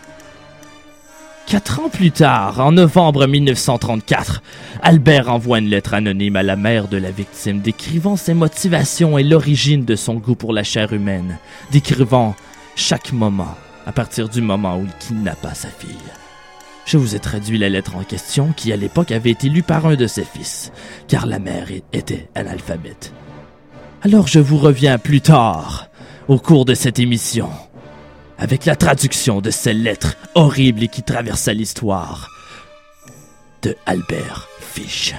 4 ans plus tard, en novembre 1934, Albert envoie une lettre anonyme à la mère de la victime décrivant ses motivations et l'origine de son goût pour la chair humaine, décrivant chaque moment à partir du moment où il kidnappa sa fille. Je vous ai traduit la lettre en question qui à l'époque avait été lue par un de ses fils, car la mère était analphabète. Alors je vous reviens plus tard, au cours de cette émission, avec la traduction de ces lettres horribles et qui traversaient l'histoire de Albert Fish.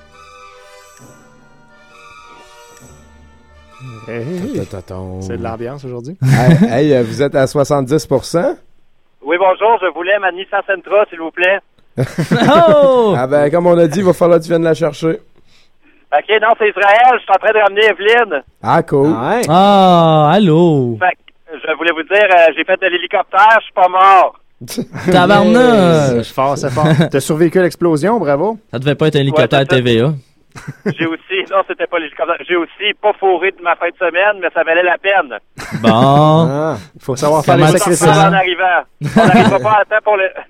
Hey. C'est de l'ambiance aujourd'hui.
Hey, vous êtes à 70%?
Oui, bonjour, je voulais ma Nissan Sentra, s'il vous plaît.
Oh! Ah ben, comme on a dit, il va falloir que tu viennes la chercher.
OK, non, c'est Israël, je suis en train de ramener Evelyne.
Ah, cool.
Ah, allô?
Fait que, je voulais vous dire, j'ai fait de l'hélicoptère, je suis pas mort.
Tabarnak!
C'est fort, c'est fort. T'as survécu à l'explosion, bravo.
Ça devait pas être un hélicoptère TVA.
J'ai aussi, non, c'était pas l'hélicoptère. J'ai aussi pas fourré de ma fin de semaine, mais ça valait la peine.
Bon.
Il faut savoir faire les sacrifices.
En arrivant. On n'arrivera pas à temps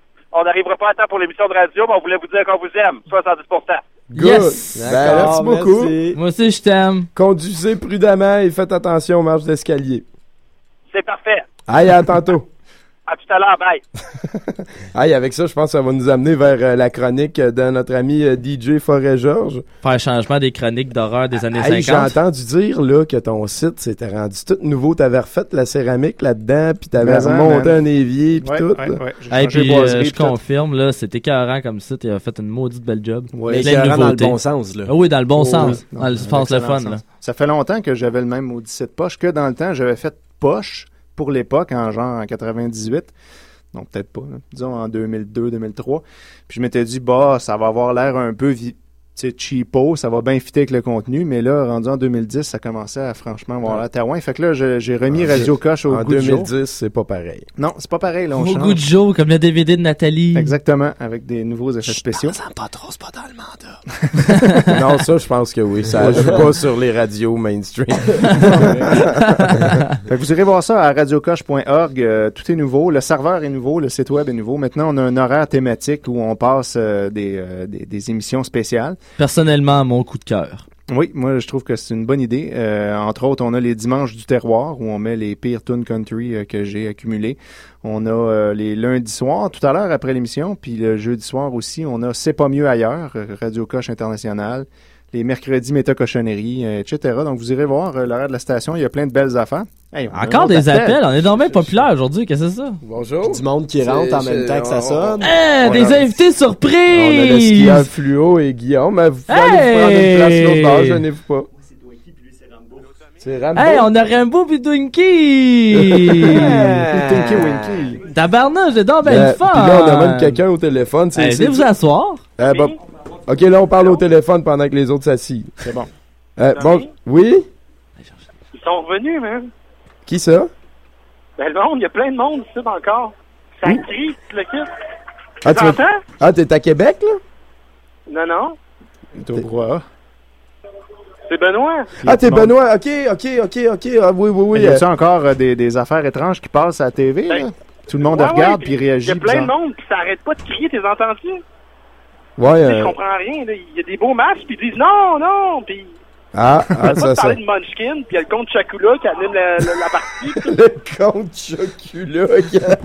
pour l'émission de radio, mais on voulait vous dire qu'on vous aime. 70%.
Good. Yes! Ben, merci beaucoup.
Merci. Moi aussi, je t'aime.
Conduisez prudemment et faites attention aux marches d'escalier.
C'est parfait.
Aïe, à tantôt.
À tout à l'heure, bye.
Aïe, avec ça, je pense que ça va nous amener vers la chronique de notre ami DJ Forêt-Georges.
Faire changement des chroniques d'horreur des années 50.
J'ai entendu dire là, que ton site s'était rendu tout nouveau. T'avais refait la céramique là-dedans, puis t'avais remonté un évier, puis tout.
Puis je confirme, là, c'était écœurant comme ça. Tu as fait une maudite belle job.
Mais écœurant dans le bon sens. Là.
Ah oui, dans le bon sens. Dans le sens le fun. Là.
Ça fait longtemps que j'avais le même maudit site poche que dans le temps, j'avais fait poche pour l'époque, en 98. Donc, peut-être pas, là. Disons en 2002-2003. Puis je m'étais dit, ça va avoir l'air un peu cheapo, ça va bien fitter avec le contenu, mais là, rendu en 2010, ça commençait à franchement avoir l'air taouin. Fait que là, j'ai remis Radio Coche au goût de Joe.
En 2010, c'est pas pareil.
Non, c'est pas pareil, là, on change.
Au goût de Joe, comme le DVD de Nathalie.
Exactement, avec des nouveaux effets spéciaux.
Ça pas trop, c'est pas dans le mandat.
Non, ça, je pense que oui. Ça joue pas sur les radios mainstream.
Fait que vous irez voir ça à radiocoche.org. Tout est nouveau. Le serveur est nouveau, le site web est nouveau. Maintenant, on a un horaire thématique où on passe des émissions spéciales.
Personnellement, mon coup de cœur.
Oui, moi, je trouve que c'est une bonne idée. Entre autres, on a les dimanches du terroir où on met les pires tunes country que j'ai accumulées. On a les lundis soirs, tout à l'heure après l'émission, puis le jeudi soir aussi, on a C'est pas mieux ailleurs, Radio Coche International, les mercredis Méta-Cochonnerie, etc. Donc, vous irez voir l'horaire de la station, il y a plein de belles affaires. Hey,
encore des appels, on est normalement populaire aujourd'hui, qu'est-ce que c'est ça?
Bonjour.
Du monde qui rentre en même temps que ça sonne.
Des invités surprises!
On a le skieur Fluo et Guillaume, vous pouvez aller vous prendre une place l'autre bord, gênez-vous pas. C'est Rambo.
Hey, on a Rambo pis Twinkie!
Twinkie
Winkie. Tabarnak, j'ai donc ben le fun!
Pis là, on a même quelqu'un au téléphone.
Venez vous asseoir.
OK, là, on parle au téléphone pendant que les autres s'assient.
C'est bon.
Bon, oui?
Ils sont revenus, man.
Qui ça?
Ben, le monde, il y a plein de monde ici encore. Ça crie, le kit.
Ah,
Tu m'entends?
Ah, t'es à Québec, là?
Non.
T'es au droit.
C'est Benoît.
Ah, t'es Benoît. OK. Ah, oui.
Il y a encore des affaires étranges qui passent à la TV, là? Tout le monde regarde puis réagit.
Il y a plein de monde qui s'arrête pas de crier, t'es entendu?
Ouais.
Je comprends rien, là. Il y a des beaux matchs, puis ils disent non, puis...
Ah,
ça. Parler de Munchkin, puis il y a le comte Chakula qui anime la partie.
Le comte Chakula.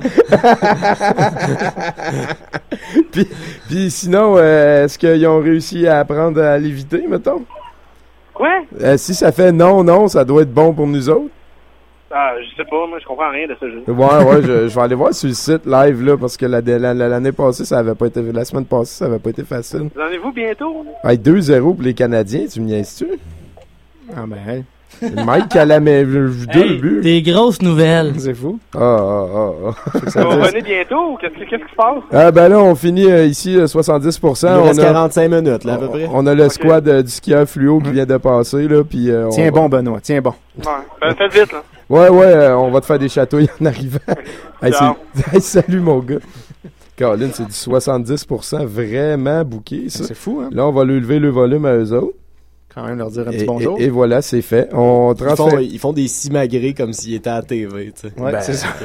Puis sinon, est-ce qu'ils ont réussi à apprendre à l'éviter, mettons?
Quoi?
Si ça fait non, ça doit être bon pour nous autres.
Ah, je sais pas, moi je comprends rien de ce jeu.
Ouais, je vais aller voir sur le site live là parce que l'année passée, ça avait pas été, la semaine passée, ça avait pas été facile.
Vous en avez-vous bientôt?
Hey, 2-0 pour les Canadiens, tu me niaises-tu?
Ah ben,
Mike à la deux buts.
Des grosses nouvelles.
C'est fou.
Ah.
Vous revenez bientôt ou qu'est-ce qui se passe?
Ah ben là, on finit ici 70%.
Il reste 45 minutes, là, à peu près.
On a le squad du skieur fluo qui vient de passer, là, puis...
Tiens bon, Benoît, tiens bon.
Ouais, faites vite, là.
Ouais, on va te faire des chatouilles en arrivant. Hey, salut, mon gars. Caroline, c'est du 70% vraiment bouqué, ça.
C'est fou, hein?
Là, on va lever le volume à eux autres.
Quand même leur dire un petit bonjour.
Et voilà, c'est fait. On transfère...
Ils font des simagrées comme s'ils étaient à la TV, tu sais.
Ouais, c'est ça.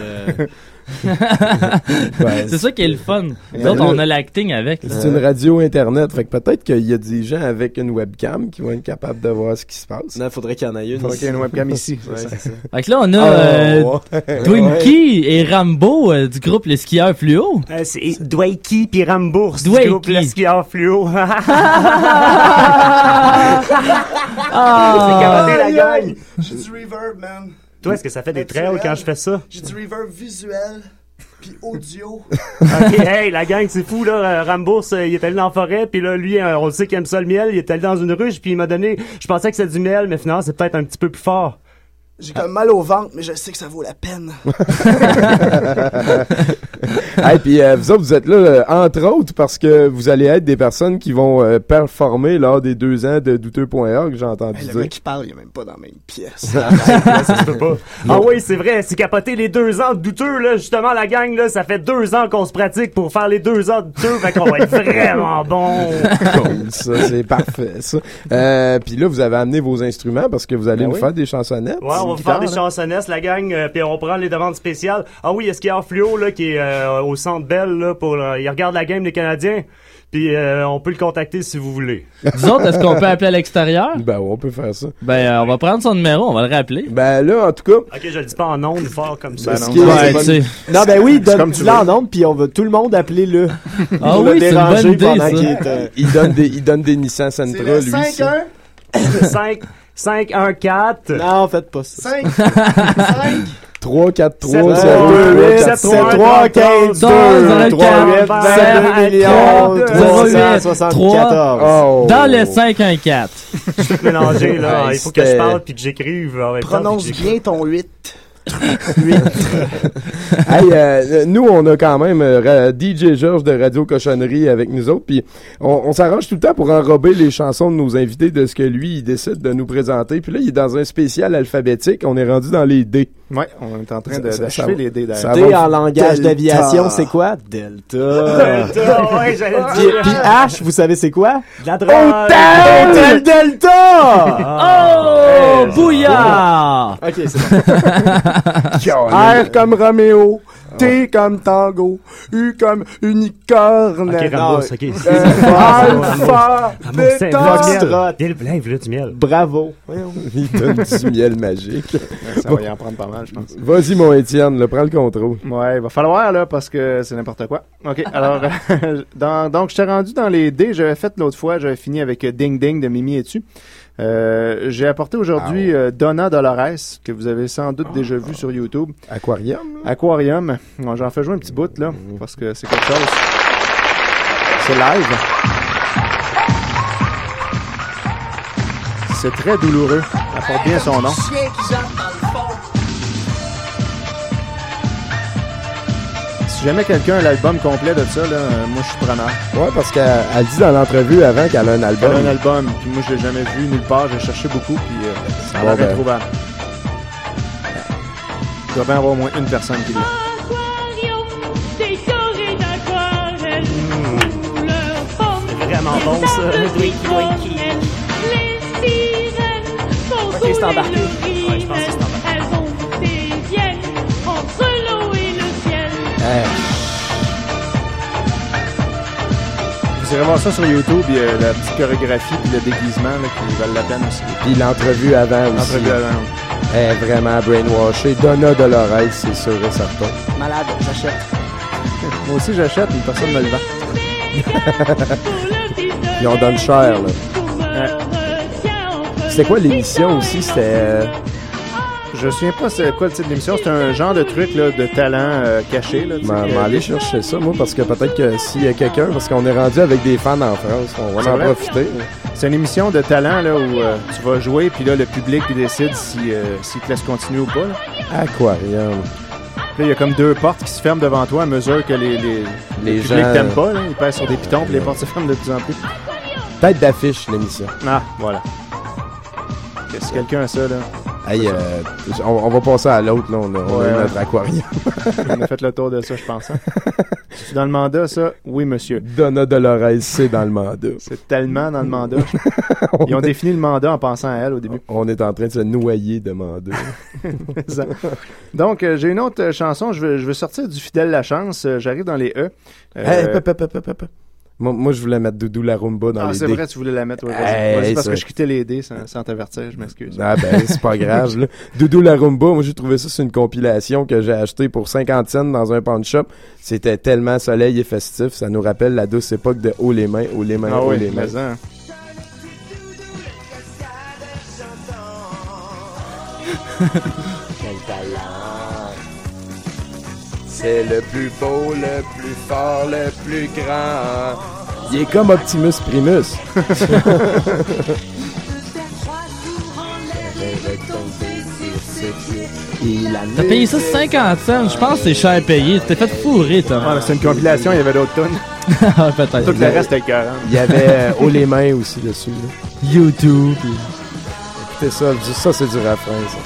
C'est ça qui est le fun. Nous autres, on a l'acting avec.
C'est une radio internet, fait que peut-être qu'il y a des gens avec une webcam qui vont être capables de voir ce qui se passe.
Non, faudrait qu'il y en ait une.
Faudrait qu'il y ait une webcam ici.
Fait que là, on a Dwinky et Rambo du groupe Les Skieurs Fluo.
C'est Dwinky puis Rambo du groupe Les Skieurs Fluo. C'est capoté, la gang.
J'ai du reverb, man.
Toi, est-ce que ça fait des trails quand je fais ça?
J'ai du reverb visuel puis audio.
Ok, hey, la gang, c'est fou, là. Rambo, il est allé dans la forêt, puis là, lui, on le sait qu'il aime ça, le miel. Il est allé dans une ruche, puis il m'a donné... Je pensais que c'était du miel, mais finalement, c'est peut-être un petit peu plus fort.
J'ai comme mal au ventre, mais je sais que ça vaut la peine.
Hey, puis vous autres, vous êtes là, entre autres, parce que vous allez être des personnes qui vont performer lors des 2 ans de douteux.org, j'ai entendu dire.
Le gars qui parle, il est même pas dans la même pièce.
Ça se peut pas. Ah oui, c'est vrai, c'est capoté les 2 ans de douteux, là. Justement, la gang, là, ça fait 2 ans qu'on se pratique pour faire les 2 ans de douteux, fait qu'on va être vraiment bon.
Cool, ça, c'est parfait, ça. Puis là, vous avez amené vos instruments parce que vous allez nous faire des chansonnettes.
Ouais, on va faire des chansonnesses, la gang, puis on prend les demandes spéciales. Ah oui, il y a Skieur Fluo, là, qui est au Centre Bell, là, pour... il regarde la game des Canadiens, puis on peut le contacter si vous voulez.
Nous autres, est-ce qu'on peut appeler à l'extérieur?
Ben, on peut faire ça.
Ben, on va prendre son numéro, on va le rappeler.
Ben là, en tout cas...
Ok, je le dis pas en ondes, fort comme ça.
Non, ben oui, donne-le en ondes, puis on va tout le monde appeler le.
Ah oui, c'est une bonne idée, ça.
Il donne des Nissan Sentra, lui.
C'est
514.
Non, faites pas ça.
3, 4, 3,
7, 3, 15, 2, 3, 8, 22 millions, 374.
Dans le 514.
Je suis tout mélangé, là. Il faut que je parle puis que j'écrive.
Prononce bien ton 8.
Hey, nous, on a quand même DJ Georges de Radio Cochonnerie avec nous autres, puis on s'arrange tout le temps pour enrober les chansons de nos invités de ce que lui, il décide de nous présenter. Puis là, il est dans un spécial alphabétique. On est rendu dans les D.
Ouais, on est en train d'achever les D d'ailleurs.
D en langage d'aviation, c'est quoi? Delta.
Delta, ouais, j'allais le dire.
Puis H, vous savez c'est quoi?
La drogue.
Hôtel Delta!
Oh! Bouillard!
Ok, c'est bon.
R comme Roméo, T comme Tango, U comme unicorne.
Ok, Ramos, ok.
Alpha, Beta.
Viens, il du miel.
Bravo.
Il donne du miel magique.
Ça va y en prendre pas mal, je pense.
Vas-y, mon Étienne, prends le contrôle.
Ouais, il va falloir, là, parce que c'est n'importe quoi. OK, alors, donc, je t'ai rendu dans les D. J'avais fait l'autre fois, j'avais fini avec Ding Ding de Mimi Etu. J'ai apporté aujourd'hui Donna Dolores, que vous avez sans doute déjà vu sur YouTube.
Aquarium.
Bon, j'en fais jouer un petit bout, là, parce que c'est quelque chose. C'est live. C'est très douloureux. Elle porte bien son nom. Si jamais quelqu'un a l'album complet de ça, là, moi je suis preneur.
Ouais, parce qu'elle dit dans l'entrevue avant qu'elle a un album.
Elle a un album, puis moi je l'ai jamais vu nulle part, j'ai cherché beaucoup, puis ça m'a introuvable. Il doit bien avoir au moins une personne qui l'a.
C'est vraiment bon ça. Ok, c'est embarqué. Ouais, je pense que c'est embarqué.
Vous irez voir ça sur YouTube, il y a la petite chorégraphie puis le déguisement là, qui valent la peine aussi.
Puis l'entrevue avant aussi.
L'entrevue avant.
Elle est vraiment brainwashée. Donna Dolores, c'est sûr et certain.
Malade, j'achète.
Moi aussi j'achète, mais personne ne me le vend.
Ils en donnent cher, là. C'était quoi l'émission aussi? C'était...
Je me souviens pas c'est quoi le titre de l'émission. C'est un genre de truc là, de talent caché. Là,
aller chercher ça, moi, parce que peut-être que s'il y a quelqu'un, parce qu'on est rendu avec des fans en France, on va en profiter.
C'est une émission de talent là, où tu vas jouer, puis là, le public il décide s'il te laisse continuer ou pas. Là.
Aquarium.
Là, il y a comme 2 portes qui se ferment devant toi à mesure que les
gens
publics t'aiment pas. Là. Ils passent sur des pitons, puis les portes se ferment de plus en plus.
Tête d'affiche, l'émission.
Ah, voilà. Si quelqu'un a ça, là...
Hey, on va passer à l'autre, là. On a eu notre aquarium.
On a fait le tour de ça, je pense. Hein? C'est dans le mandat, ça? Oui, monsieur.
Donna Dolores, c'est dans le mandat.
C'est tellement dans le mandat. Ils ont défini le mandat en pensant à elle au début.
On est en train de se noyer de mandat.
Donc, j'ai une autre chanson. Je veux sortir du Fidèle la chance. J'arrive dans les E.
Moi, je voulais mettre Doudou la Rumba dans les D.
Ah, c'est vrai, tu voulais la mettre. Ouais, vas-y, parce que je quittais les D sans t'avertir, je m'excuse.
Ah ben, c'est pas grave. Là. Doudou la Rumba, moi, j'ai trouvé ça sur une compilation que j'ai achetée pour 50 cents dans un pawn shop. C'était tellement soleil et festif. Ça nous rappelle la douce époque de haut les mains, haut les mains, haut les mains. Quel talent! C'est le plus beau, le plus fort, le plus grand. Il est comme Optimus Primus.
T'as payé ça 50 cents, je pense que c'est cher payé. Tu t'es fait fourrer, toi.
Ouais, c'est une compilation, il y avait d'autres tonnes.
Peut-être.
Tout le reste était 40.
Il y avait haut les mains aussi dessus. Là.
YouTube.
Écoutez ça c'est du refrain, ça.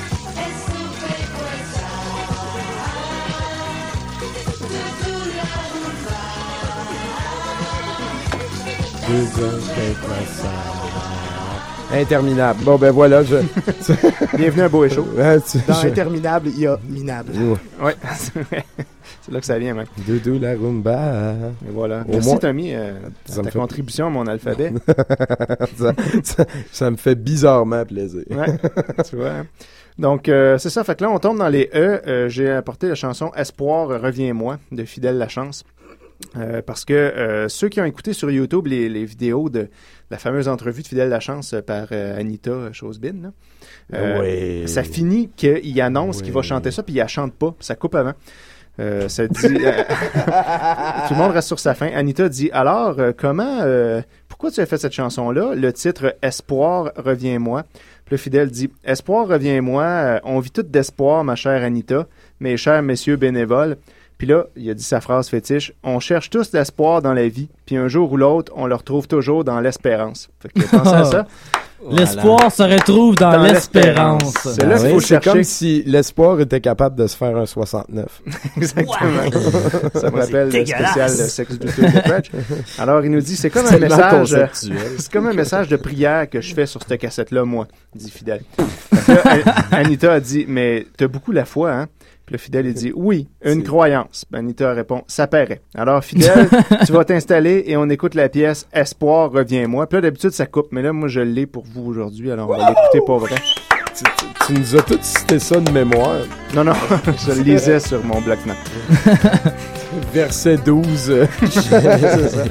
Interminable. Bon, ben voilà.
Bienvenue à Beau et Chaud.
Dans Interminable, il y a Minable.
Ouais, c'est là que ça vient, même.
Doudou la rumba.
Et voilà. Merci, Tommy, ta contribution à mon alphabet.
ça me fait bizarrement plaisir.
Ouais, tu vois. Donc, c'est ça. Fait que là, on tombe dans les E. J'ai apporté la chanson « Espoir, reviens-moi » de Fidèle la chance. Parce que ceux qui ont écouté sur YouTube les vidéos de la fameuse entrevue de Fidèle la chance par Anita Chosebin, ça finit qu'il annonce qu'il va chanter ça, puis il la chante pas, ça coupe avant. Ça dit... tout le monde reste sur sa fin. Anita dit « Alors, pourquoi tu as fait cette chanson-là? Le titre « Espoir, reviens-moi ». Puis le Fidèle dit « Espoir, reviens-moi, on vit tout d'espoir, ma chère Anita, mes chers messieurs bénévoles. » Puis là, il a dit sa phrase fétiche, « On cherche tous l'espoir dans la vie, puis un jour ou l'autre, on le retrouve toujours dans l'espérance. » Fait que pensez à ça.
L'espoir se retrouve dans l'espérance.
C'est là qu'il faut chercher.
C'est comme si l'espoir était capable de se faire un 69.
Exactement. Ça me rappelle le spécial de Sex Douteux de French. Alors, il nous dit, c'est comme un message... c'est comme un message de prière que je fais sur cette cassette-là, moi, dit Fidèle. Anita a dit, mais t'as beaucoup la foi, hein? Puis le Fidèle, il dit, oui, une croyance. Ben, Anita répond, ça paraît. Alors, Fidèle, tu vas t'installer et on écoute la pièce Espoir, reviens-moi. Puis là, d'habitude, ça coupe. Mais là, moi, je l'ai pour vous aujourd'hui. Alors, on va l'écouter pour vrai.
Tu nous as tous cité ça de mémoire.
Non, je le lisais sur mon bloc-notes.
Verset 12. C'est ça.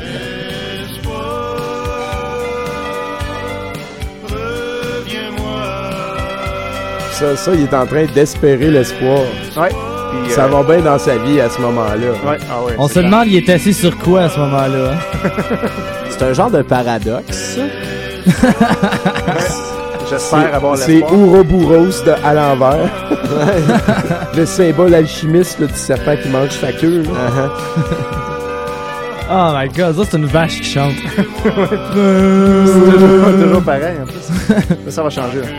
Ça, il est en train d'espérer l'espoir.
Ouais.
Puis, ça va bien dans sa vie à ce moment-là.
Ouais.
On se demande, il est assis sur quoi à ce moment-là?
C'est un genre de paradoxe.
Je J'espère avoir
C'est
l'espoir.
Ouroboros à l'envers. Le symbole alchimiste là, du serpent qui mange sa queue. Là.
Oh my god, ça c'est une vache qui chante.
C'est toujours pareil en plus. Là, ça va changer. Là.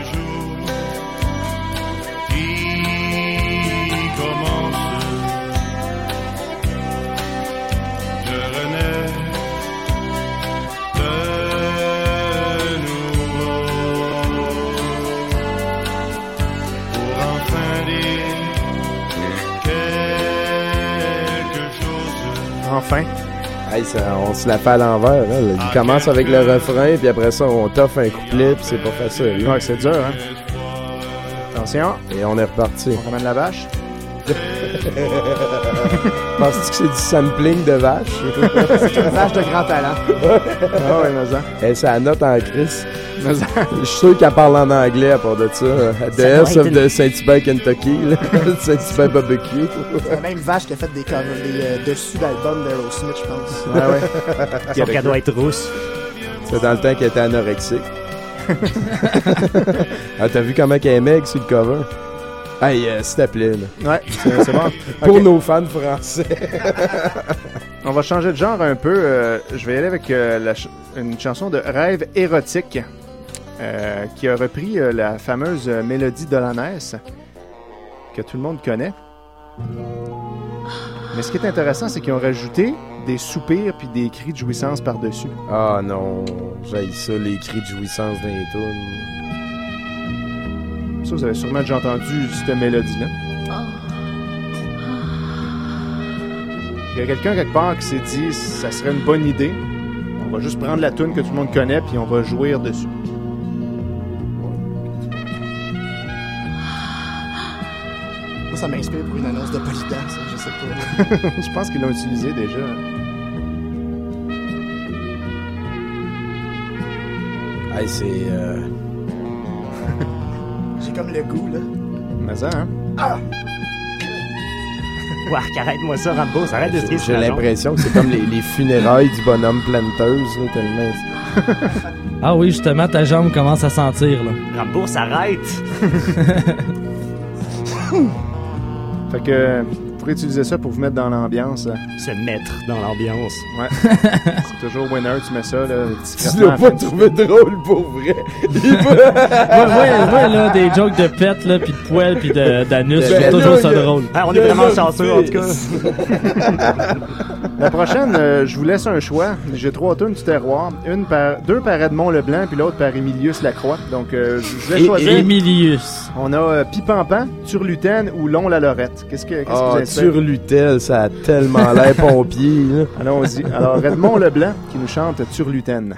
Enfin.
Hey, on se la fait à l'envers. Hein. Il commence avec le refrain, puis après ça, on t'offre un couplet, puis c'est pas facile.
Ouais, c'est dur, hein. Attention.
Et on est reparti.
On ramène la vache.
Penses-tu que c'est du sampling de vache?
C'est une vache de grand talent.
Ah ouais, mais ça.
Hey, c'est la note en crise. Je suis sûr qu'elle parle en anglais à part de ça. The S of the Saint-Hubert, Kentucky. Saint-Hubert Barbecue.
C'est la même vache qui a fait des covers, des dessus d'albums d'Aerosmith, je pense.
Ah ouais.
Sauf qu'elle doit être rousse.
C'est dans le temps qu'elle était anorexique. Ah, t'as vu comment qu'elle est maigre sur le cover? Hey, s'il te plaît, là.
Ouais, c'est bon.
Pour
Okay.
nos fans français.
On va changer de genre un peu. Je vais y aller avec une chanson de Rêve érotique qui a repris la fameuse mélodie d'Olanes que tout le monde connaît. Mais ce qui est intéressant, c'est qu'ils ont rajouté des soupirs puis des cris de jouissance par-dessus.
Ah non, j'haïs ça, les cris de jouissance dans les tunes.
Ça, vous avez sûrement déjà entendu cette mélodie-là. Il y a quelqu'un quelque part qui s'est dit ça serait une bonne idée. On va juste prendre la tune que tout le monde connaît puis on va jouir dessus.
Moi, ça m'inspire pour une annonce de polydance, je sais pas.
Je pense qu'ils l'ont utilisé déjà.
Hey, c'est...
J'ai comme le goût, là.
Mais ça, hein?
Ah!
Wark, arrête-moi ça, Rambo, ça arrête de se
J'ai l'impression que c'est comme les funérailles du bonhomme planteuse, là, tellement...
Ah oui, justement, ta jambe commence à sentir, là.
Rambo, s'arrête!
Fait que vous pourrez utiliser ça pour vous mettre dans l'ambiance.
Se mettre dans l'ambiance.
Ouais. C'est toujours winner, tu mets ça, là.
Tu l'as pas trouvé drôle pour vrai.
Moi, là, des jokes de pète, là, pis de poêle, pis d'anus, je trouve toujours ça drôle.
Ah, on est vraiment chanceux, en tout cas.
La prochaine, je vous laisse un choix. J'ai 3 tunes du terroir. Deux par Edmond Leblanc, puis l'autre par Émilius Lacroix. Donc, je vous ai choisi.
Émilius.
On a Pipampan, Turlutaine ou Long la Lorette. Qu'est-ce que vous avez fait?
Turlutel, ça a tellement l'air pompier. Là.
Allons-y. Alors, Edmond Leblanc qui nous chante Turlutaine.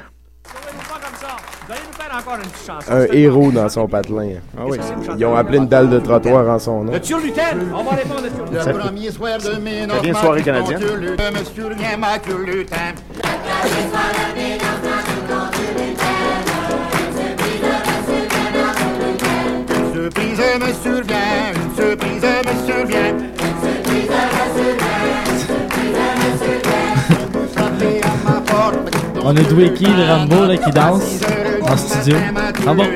Un héros dans son patelin.
Ah oui.
Ils ont appelé une dalle de trottoir en son nom.
Le Turlutaine! On va répondre à Turlutaine.
Le
premier soir de mai,
Ça vient de soirée canadienne.
Monsieur rien ma Turlutaine. Une surprise me survient, une surprise me survient.
On a Dweki, le Rambo, là, qui danse en studio. Ah bon?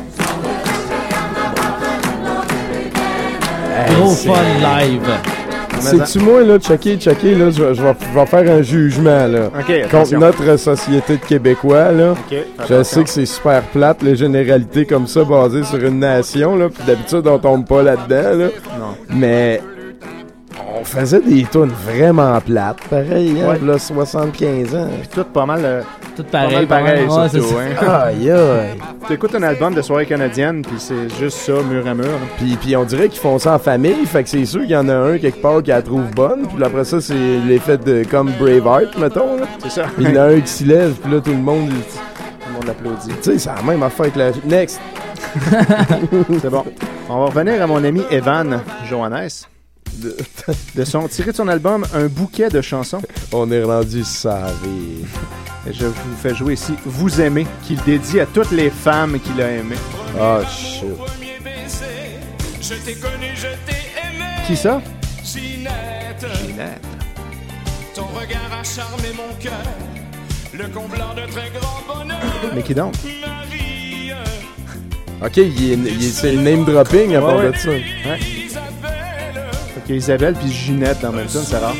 Gros fun live.
C'est-tu moi, là, checker, là, je vais faire un jugement, là, contre notre société de Québécois, là. Je sais que c'est super plate, les généralités comme ça, basées sur une nation, là, puis d'habitude, on tombe pas là-dedans, là.
Non.
Mais on faisait des tunes vraiment plates, pareil, hein, là, 75 ans.
Puis tout pas mal...
Tout pareil,
pareil,
ouais,
surtout, hein.
Aïe, aïe.
Tu écoutes un album de soirée canadienne, puis c'est juste ça, mur à mur.
Puis on dirait qu'ils font ça en famille, fait que c'est sûr qu'il y en a un quelque part qui la trouve bonne, puis après ça, c'est l'effet de comme Braveheart, mettons, là.
C'est ça.
Il y en a un qui s'y lève, puis là, tout le monde
l'applaudit.
Tu sais, c'est la même affaire avec la... Next!
C'est bon. On va revenir à mon ami Evan Johannes. Tiré de son album Un bouquet de chansons.
On est rendu savé.
Et je vous fais jouer ici Vous aimez, qu'il dédie à toutes les femmes qu'il a aimées.
Ah, shit.
Je t'ai connu, je t'ai aimé.
Qui ça?
Ginette. Ton regard a charmé mon cœur, le comblant de très grand bonheur.
Mais qui donc?
Marie.
Ok, c'est le name dropping à part de ça.
Ouais. Fait qu'il y a Isabelle puis Ginette dans le même temps, c'est rare.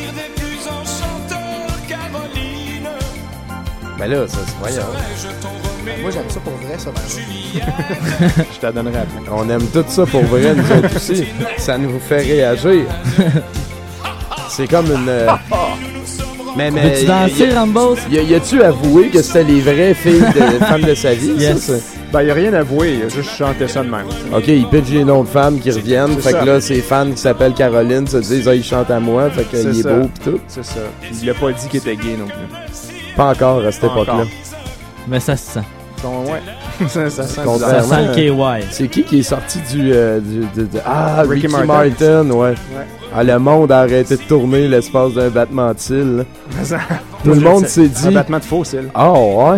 Ben là, ça c'est voyant.
Moi, j'aime ça pour vrai, ça.
Je te la donnerai après.
On aime tout ça pour vrai, nous autres aussi. Ça nous fait réagir. C'est comme une... Mais
veux-tu danser, Rambo?
Y a-tu avoué que c'était les vraies filles de femmes de sa vie?
Yes.
Ça?
Ben, il a rien avoué, il a juste chanté ça de même.
OK, il pitch les noms de femmes qui reviennent.
C'est
fait
ça.
que là, ses fans qui s'appellent Caroline se disent « Ah, il chante à moi. » Fait qu'il est beau pis tout.
C'est ça. Il a pas dit qu'il était gay non plus.
Pas encore à cette époque-là.
Mais ça se sent.
Ouais. ça sent
Ça sent le KY.
C'est qui est sorti du Ricky
Martin.
Martin, ouais. Ah, le monde a arrêté de tourner l'espace d'un battement de cils. Tout le monde s'est dit...
Un battement de faux cils.
Ah, ouais.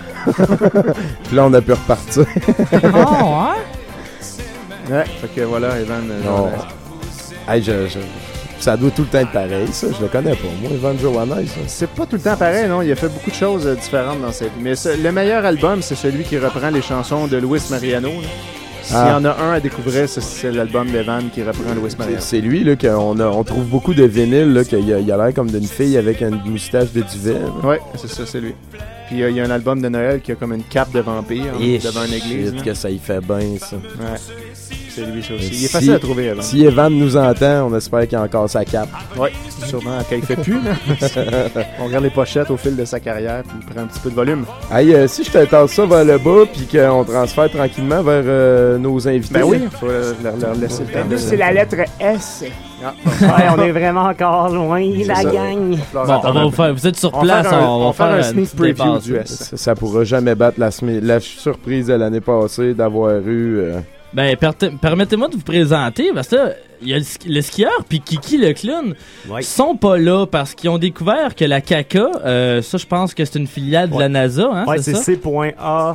Puis là, on a pu repartir.
Ah,
ouais. Fait que voilà, Evan.
Non. Hey, ça doit tout le temps être pareil, ça. Je le connais pas. Moi, Evan Johannes, ça.
C'est pas tout le temps pareil, non? Il a fait beaucoup de choses différentes dans sa vie. Mais le meilleur album, c'est celui qui reprend les chansons de Luis Mariano. S'il y en a un à découvrir, c'est l'album d'Evan qui reprend Luis Mariano.
C'est lui là on trouve beaucoup de vinyles là qu'il a l'air comme d'une fille avec une moustache de duvet.
Oui, c'est ça, c'est lui. Puis il y a un album de Noël qui a comme une cape de vampire devant une église.
Que ça y fait bien, ça.
Ouais. C'est lui, ça aussi. Il est facile à trouver, Evan.
Si Evan nous entend, on espère qu'il a encore sa cape.
Oui, sûrement quand il fait plus. On regarde les pochettes au fil de sa carrière puis il prend un petit peu de volume.
Hey, si je te tasse ça vers le bas puis qu'on transfère tranquillement vers nos invités.
Ben oui, il faut leur laisser le temps.
Nous, c'est la lettre S.
Ouais, on est vraiment encore loin, la gang.
Bon, on va vous faire. Vous êtes sur place, on va faire
un sneak preview du S.
Ça pourra jamais battre la surprise de l'année passée d'avoir eu...
Ben, permettez-moi de vous présenter, parce que là, il y a le skieur puis Kiki le clown sont pas là parce qu'ils ont découvert que la caca, ça je pense que c'est une filiale de la NASA, hein,
ouais,
c'est ça?
C.A.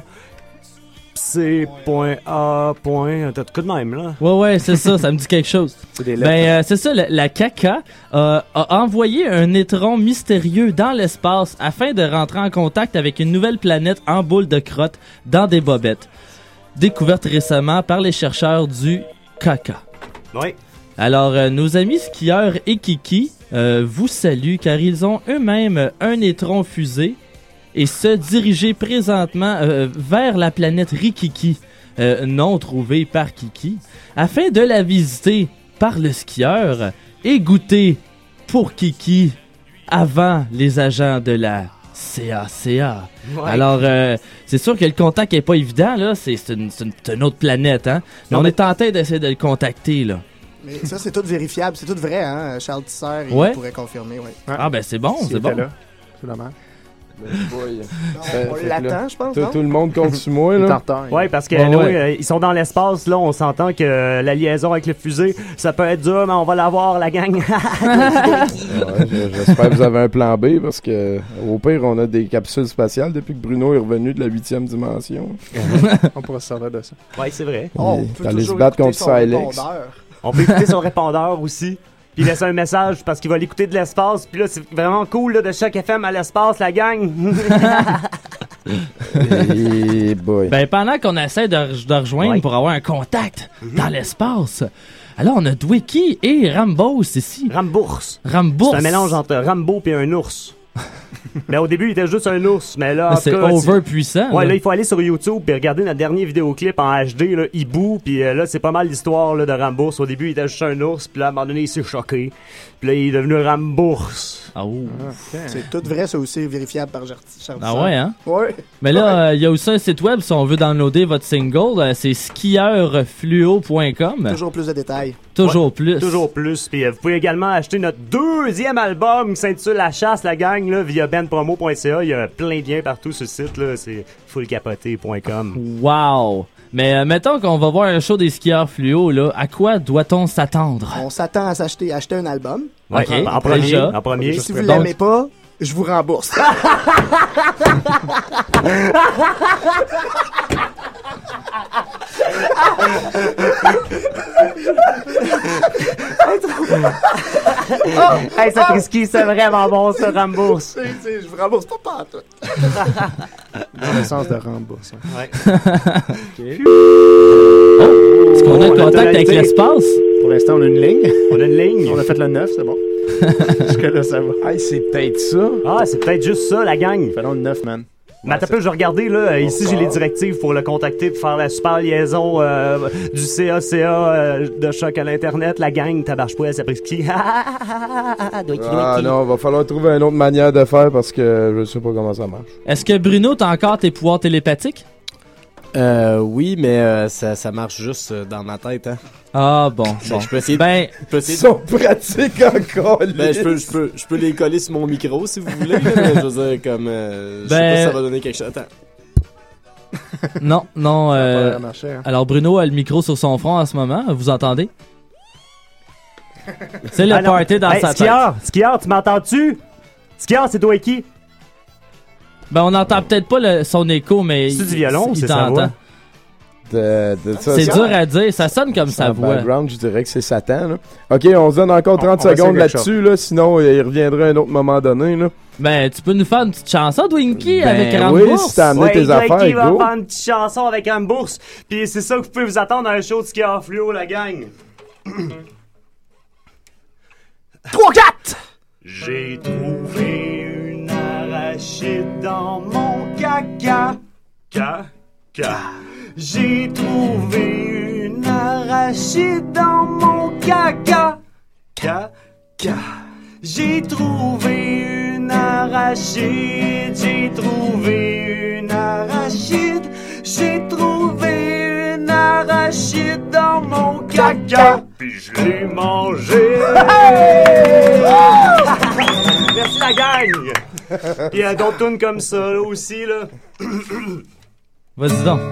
T'as de coup de même, là.
Ouais, c'est ça, ça me dit quelque chose.
C'est des lettres.
Ben, c'est ça, la caca a envoyé un étron mystérieux dans l'espace afin de rentrer en contact avec une nouvelle planète en boule de crotte dans des bobettes. Découverte récemment par les chercheurs du caca.
Oui.
Alors, nos amis skieurs et Kiki vous saluent car ils ont eux-mêmes un étron fusée et se diriger présentement vers la planète Rikiki, non trouvée par Kiki, afin de la visiter par le skieur et goûter pour Kiki avant les agents de la CACA. Ouais. Alors, c'est sûr que le contact est pas évident, là. C'est une autre planète, hein. Mais on est tenté d'essayer de le contacter, là.
Mais ça, c'est tout vérifiable. C'est tout vrai, hein. Charles Tisser, il pourrait confirmer, ouais.
Ah, ben c'est bon, c'est bon.
Là. C'est dommage.
On l'attend, je pense.
Tout le monde compte sur moi, là.
Oui, parce que nous, ils sont dans l'espace, là. On s'entend que la liaison avec le fusée, ça peut être dur, mais on va l'avoir, la gang.
J'espère que vous avez un plan B, parce que au pire, on a des capsules spatiales depuis que Bruno est revenu de la 8e dimension.
On pourra se servir de ça.
Oui, c'est vrai.
On peut
aller se
toujours
battre
écouter
contre Silex.
On peut écouter son répondeur aussi. Puis laisser un message parce qu'il va l'écouter de l'espace. Puis là, c'est vraiment cool là, de Choc FM à l'espace, la gang.
Hey boy.
Ben, pendant qu'on essaie de rejoindre pour avoir un contact dans l'espace, alors on a Dweki et Rambos ici.
Rambours. C'est un mélange entre Rambo et un ours. Mais au début, il était juste un ours. Mais là,
c'est overpuissant.
Ouais, là, il faut aller sur YouTube et regarder notre dernier vidéoclip en HD, là, Hibou. Puis là, c'est pas mal l'histoire là, de Rambours. Au début, il était juste un ours. Puis là, à un moment donné, il s'est choqué. Puis là, il est devenu Rambours.
Ah, oh.
C'est tout vrai, ça aussi, vérifiable par Charles.
Ah ouais, hein?
Ouais.
Mais là, il y a aussi un site web si on veut downloader votre single. C'est skieurfluo.com.
Toujours plus de détails.
Toujours plus.
Toujours plus. Puis vous pouvez également acheter notre deuxième album qui s'intitule La Chasse, la gang, là, via benpromo.ca. Il y a plein de liens partout sur le site. Là. C'est fullcapoté.com.
Wow! Mais mettons qu'on va voir un show des skieurs fluo, là, à quoi doit-on s'attendre?
On s'attend à acheter un album.
Ouais, en premier.
Si vous l'aimez pas, je vous rembourse.
Hey, ça Trisky, c'est vraiment bon, ça, rembourse.
Je vous rembourse pas partout.
Dans le sens de rembourse.
Ouais.
Okay.
Est-ce qu'on a un contact avec l'espace?
Pour l'instant, on a une ligne.
On a une ligne.
On a fait le 9, c'est bon. Jusque-là, ça va.
Hey, c'est peut-être ça.
Ah, c'est peut-être juste ça, la gang.
Faisons le 9, man.
Mais attends un peu, je vais regarder, là. Ici, j'ai les directives pour le contacter, pour faire la super liaison du CACA de Choc à l'Internet. La gang, tabarche-poil, ça pris qui?
Ah non, va falloir trouver une autre manière de faire parce que je sais pas comment ça marche.
Est-ce que Bruno, t'as encore tes pouvoirs télépathiques?
Oui, mais ça marche juste dans ma tête, hein.
Ah bon.
Je peux essayer.
Ils sont pratiques encore.
Je peux les coller sur mon micro si vous voulez. Mais je veux dire, comme je sais pas si ça va donner quelque chose. Attends.
Non.
Ça va marcher, hein.
Alors Bruno a le micro sur son front en ce moment. Vous entendez? C'est le party dans sa tête.
Skiard, tu m'entends-tu? Skiard, c'est toi et qui?
Ben on n'entend peut-être pas son écho, mais
c'est du violon,
il
c'est sa voix.
C'est dur à dire, ça sonne comme sa voix.
Background, je dirais que c'est Satan. Là. Ok, on se donne encore 30 secondes là-dessus, là, sinon il reviendra à un autre moment donné. Là.
Ben, tu peux nous faire une petite chanson, Dwinky, avec Rambourse?
Oui, si t'as amené tes affaires,
Dwinky va
go.
faire une petite chanson avec Rambourse, puis c'est ça que vous pouvez vous attendre dans un show de ski en fluo, la gang. 3-4! J'ai trouvé une arachide dans mon caca. J'ai trouvé une arachide dans mon caca. J'ai trouvé une arachide. J'ai trouvé une arachide. J'ai trouvé une arachide dans mon caca. Puis je l'ai mangé. Merci la gang. Il y a d'autres tunes comme ça là, aussi là.
Vas-y donc.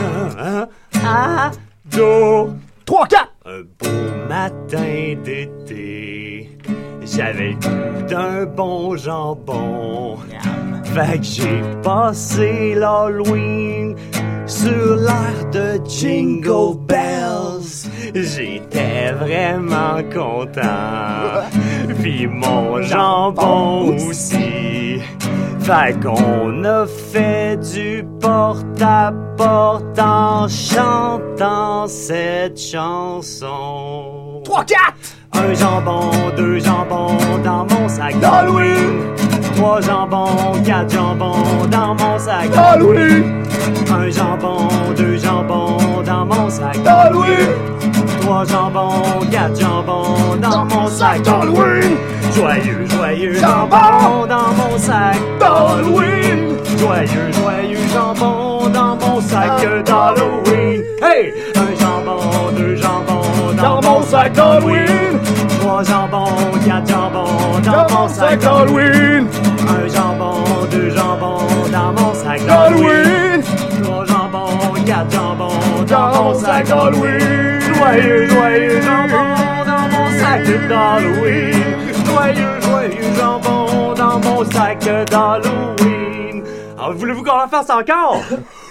3, 4. Un beau matin d'été, j'avais le goût d'un bon jambon. Fait que j'ai passé l'Halloween sur l'air de Jingle Bells. J'étais vraiment content. Puis mon jambon aussi. Fait qu'on a fait du porte-à-porte en chantant cette chanson. 3, 4! Un jambon, 2 jambons dans mon sac d'Halloween. 3 jambons, 4 jambons dans mon sac d'Halloween. Un jambon, 2 jambons dans mon sac d'Halloween. 3 jambons, 4 jambons dans mon sac d'Halloween. Joyeux jambon dans mon sac d'Halloween. Joyeux jambon dans mon sac d'Halloween. Hey! Un jambon, 2 jambons dans mon sac d'Halloween. 3 jambons, 4 jambons dans mon sac d'Halloween. Un jambon, 2 jambons dans mon sac d'Halloween. 3 jambons, 4 jambons dans mon sac d'Halloween. Joyeux jambon dans mon sac d'Halloween. Joyeux jambon dans mon sac d'Halloween. Alors, voulez-vous qu'on la fasse encore?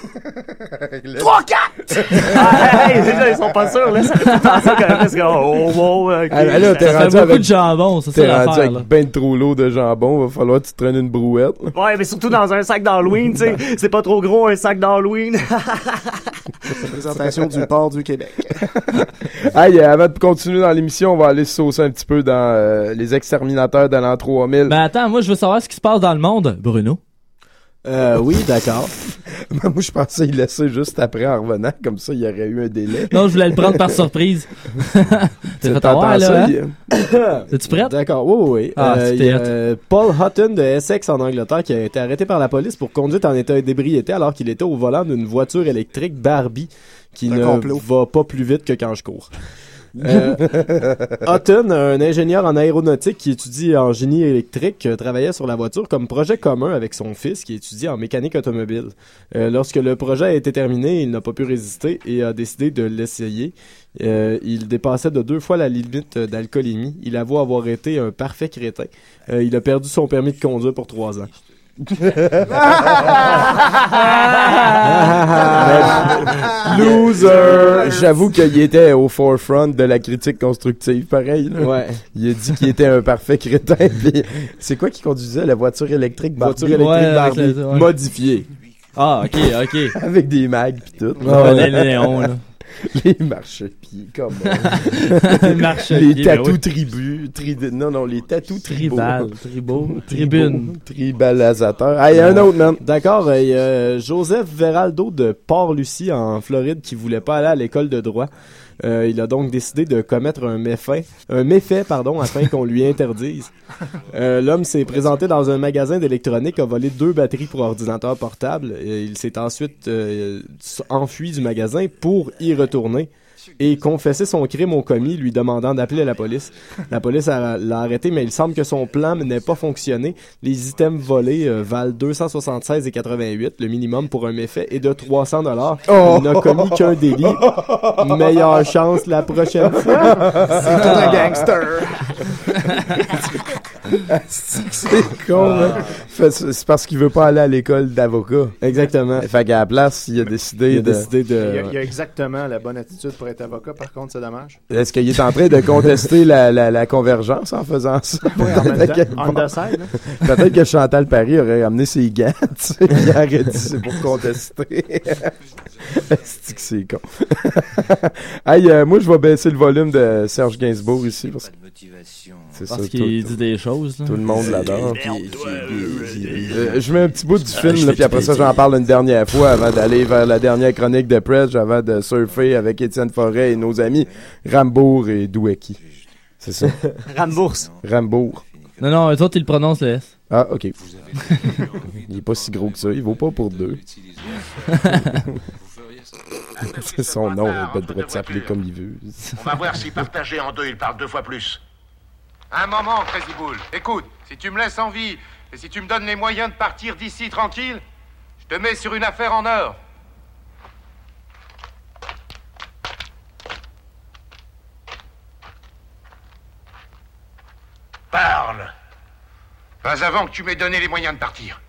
3, 4! Ils sont pas sûrs, là. Ça quand même, parce que, okay.
Là, t'es rendu
beaucoup de jambon, ça, c'est l'affaire,
avec
là.
ben trop lourd de jambon, va falloir que tu traînes une brouette. Là.
Ouais, mais surtout dans un sac d'Halloween, tu sais. C'est pas trop gros, un sac d'Halloween.
Présentation du port du Québec.
Hey, avant de continuer dans l'émission, on va aller se saucer un petit peu dans les exterminateurs de l'an 3000.
Ben attends, moi je veux savoir ce qui se passe dans le monde, Bruno.
Oui, d'accord.
Moi, je pensais y laisser juste après en revenant, comme ça, il y aurait eu un délai.
Non, je voulais le prendre par surprise. T'es fait avoir, là, hein? Es-tu prête?
D'accord, oui. Paul Hutton de Essex, en Angleterre, qui a été arrêté par la police pour conduite en état d'ébriété alors qu'il était au volant d'une voiture électrique Barbie qui ne va pas plus vite que quand je cours. Hutton, un ingénieur en aéronautique qui étudie en génie électrique, travaillait sur la voiture comme projet commun avec son fils qui étudie en mécanique automobile. Lorsque le projet a été terminé, il n'a pas pu résister et a décidé de l'essayer. Il dépassait de 2 fois la limite d'alcoolémie. Il avoue avoir été un parfait crétin. Il a perdu son permis de conduire pour 3 ans.
Loser! J'avoue qu'il était au forefront de la critique constructive, pareil. Là.
Ouais.
Il a dit qu'il était un parfait crétin. Puis c'est quoi qui conduisait la voiture électrique Barbie?
Voiture électrique Barbie modifiée.
Ah, ok.
Avec des mags pis tout.
Les néons, là.
Les marchepieds, comme
Marchepieds,
les tatous
oui.
tribus, les tatous
Tribune.
Tribalisateurs. Ah, il y a un autre, man.
D'accord, il y a Joseph Veraldo de Port-Lucie en Floride qui voulait pas aller à l'école de droit. Il a donc décidé de commettre un méfait, afin qu'on lui interdise. L'homme s'est présenté dans un magasin d'électronique, a volé 2 batteries pour ordinateur portable. Il s'est ensuite enfui du magasin pour y retourner et confesser son crime au commis, lui demandant d'appeler la police. La police l'a arrêté, mais il semble que son plan n'ait pas fonctionné. Les items volés valent 276,88. Le minimum pour un méfait est de 300 $. Il n'a commis qu'un délit. Meilleure chance la prochaine fois.
C'est tout un gangster. C'est con, hein? C'est parce qu'il veut pas aller à l'école d'avocat.
Exactement.
Fait qu'à la place, il a décidé de...
Il y a exactement la bonne attitude pour être avocat, par contre, c'est dommage.
Est-ce qu'il est en train de contester la convergence en faisant ça?
Oui, en même temps, on the side, hein?
Peut-être que Chantal Paris aurait amené ses gants, tu sais, il aurait dit c'est pour contester. C'est con. Hey, moi, je vais baisser le volume de Serge Gainsbourg ici.
Parce qu'il dit des choses. Là.
Tout le monde l'adore. Je mets un petit bout du film, là, puis après ça, j'en parle une dernière fois avant d'aller vers la dernière chronique de Press, avant de surfer avec Étienne Forêt et nos amis Rambourg et Doueki. C'est ça? Rambourg.
Non, eux autres, ils le prononcent le S.
Ah, ok. Il est pas si gros que ça, il vaut pas pour 2. C'est son nom, il a pas le droit de s'appeler comme il veut.
On va voir si partagé en 2, il parle 2 fois plus. Un moment, Crazy Bull. Écoute, si tu me laisses en vie et si tu me donnes les moyens de partir d'ici tranquille, je te mets sur une affaire en or. Parle. Pas avant que tu m'aies donné les moyens de partir.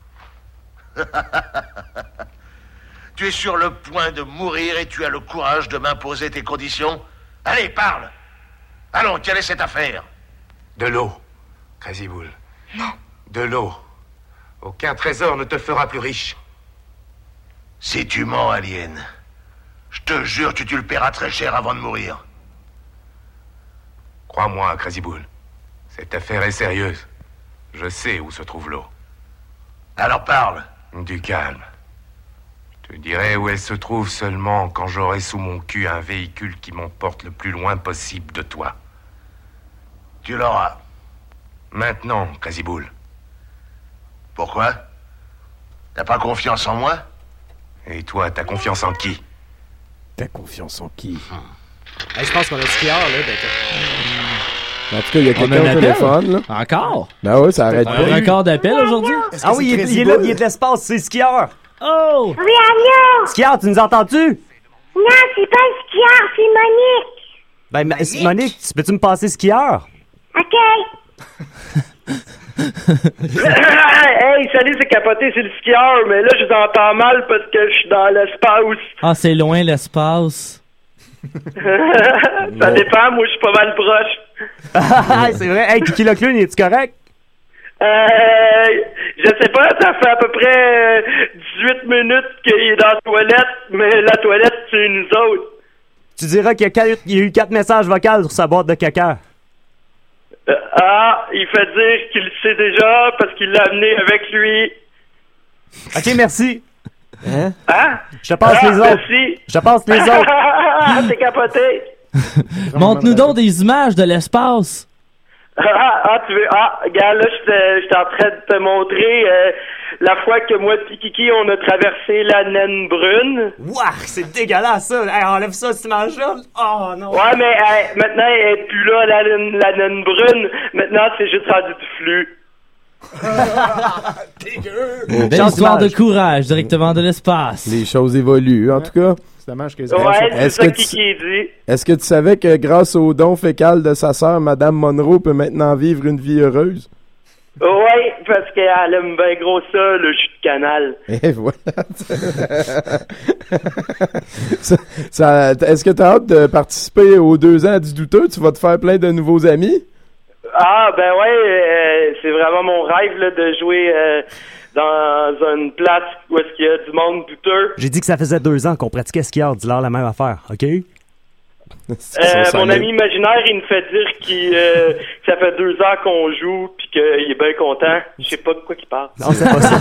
Tu es sur le point de mourir et tu as le courage de m'imposer tes conditions? Allez, parle. Allons, quelle est cette affaire? De l'eau, Crazy Bull. Non. De l'eau. Aucun trésor ne te fera plus riche. Si tu mens, alien, je te jure que tu le paieras très cher avant de mourir. Crois-moi, Crazy Bull, cette affaire est sérieuse. Je sais où se trouve l'eau. Alors parle. Du calme. Je te dirai où elle se trouve seulement quand j'aurai sous mon cul un véhicule qui m'emporte le plus loin possible de toi. Tu l'auras. Maintenant, Crazy Bull. Pourquoi? T'as pas confiance en moi? Et toi, t'as confiance en qui?
T'as confiance en qui?
Hey, je pense qu'on a skieur, là.
En tout cas, il y a quelqu'un au téléphone, là.
Encore?
Ben oui, ça arrête pas.
Un record d'appel aujourd'hui?
Ah oui, il est là, il est de l'espace, c'est skieur.
Oh!
Oui, allô?
Skieur, tu nous entends-tu?
Non, c'est pas le skieur, c'est Monique.
Ben, Monique, peux-tu me passer skieur?
OK.
Hey, salut, c'est Capoté, c'est le skieur, mais là, je vous entends mal parce que je suis dans l'espace.
Ah, c'est loin l'espace.
Ça dépend, moi, je suis pas mal proche.
C'est vrai. Hey, Kiki Leclune, es-tu correct?
Je sais pas, ça fait à peu près 18 minutes qu'il est dans la toilette, mais la toilette, c'est nous autres.
Tu diras qu'il y a eu 4 messages vocaux sur sa boîte de caca.
Il fait dire qu'il le sait déjà parce qu'il l'a amené avec lui.
OK, merci.
Hein?
Je te passe les autres.
Merci.
Je te passe les autres.
T'es capoté.
Montre-nous donc des images de l'espace.
Tu veux... regarde, là, j'étais en train de te montrer la fois que moi et Kiki, on a traversé la naine brune.
Ouah, c'est dégueulasse, ça. Hey, enlève ça, cette image-là. Oh, non.
Ouais, mais maintenant, elle est plus là, la naine brune. Maintenant, c'est juste rendu du flux.
Belle histoire de courage, directement de l'espace.
Les choses évoluent, en tout cas.
C'est dommage que
c'est ça Kiki dit.
Est-ce que tu savais que grâce au don fécal de sa sœur, Madame Monroe peut maintenant vivre une vie heureuse?
Oui, parce qu'elle aime bien gros ça, le jus de canal.
Et voilà. Est-ce que tu as hâte de participer aux 2 ans du douteux? Tu vas te faire plein de nouveaux amis?
Ben ouais, c'est vraiment mon rêve là, de jouer dans une place où est-ce qu'il y a du monde douteux.
J'ai dit que ça faisait 2 ans qu'on pratiquait skieur. Dis-leur la même affaire, OK?
Mon ami imaginaire, il me fait dire que ça fait 2 ans qu'on joue puis qu'il est bien content. Je sais pas de quoi il parle.
Non, c'est pas ça.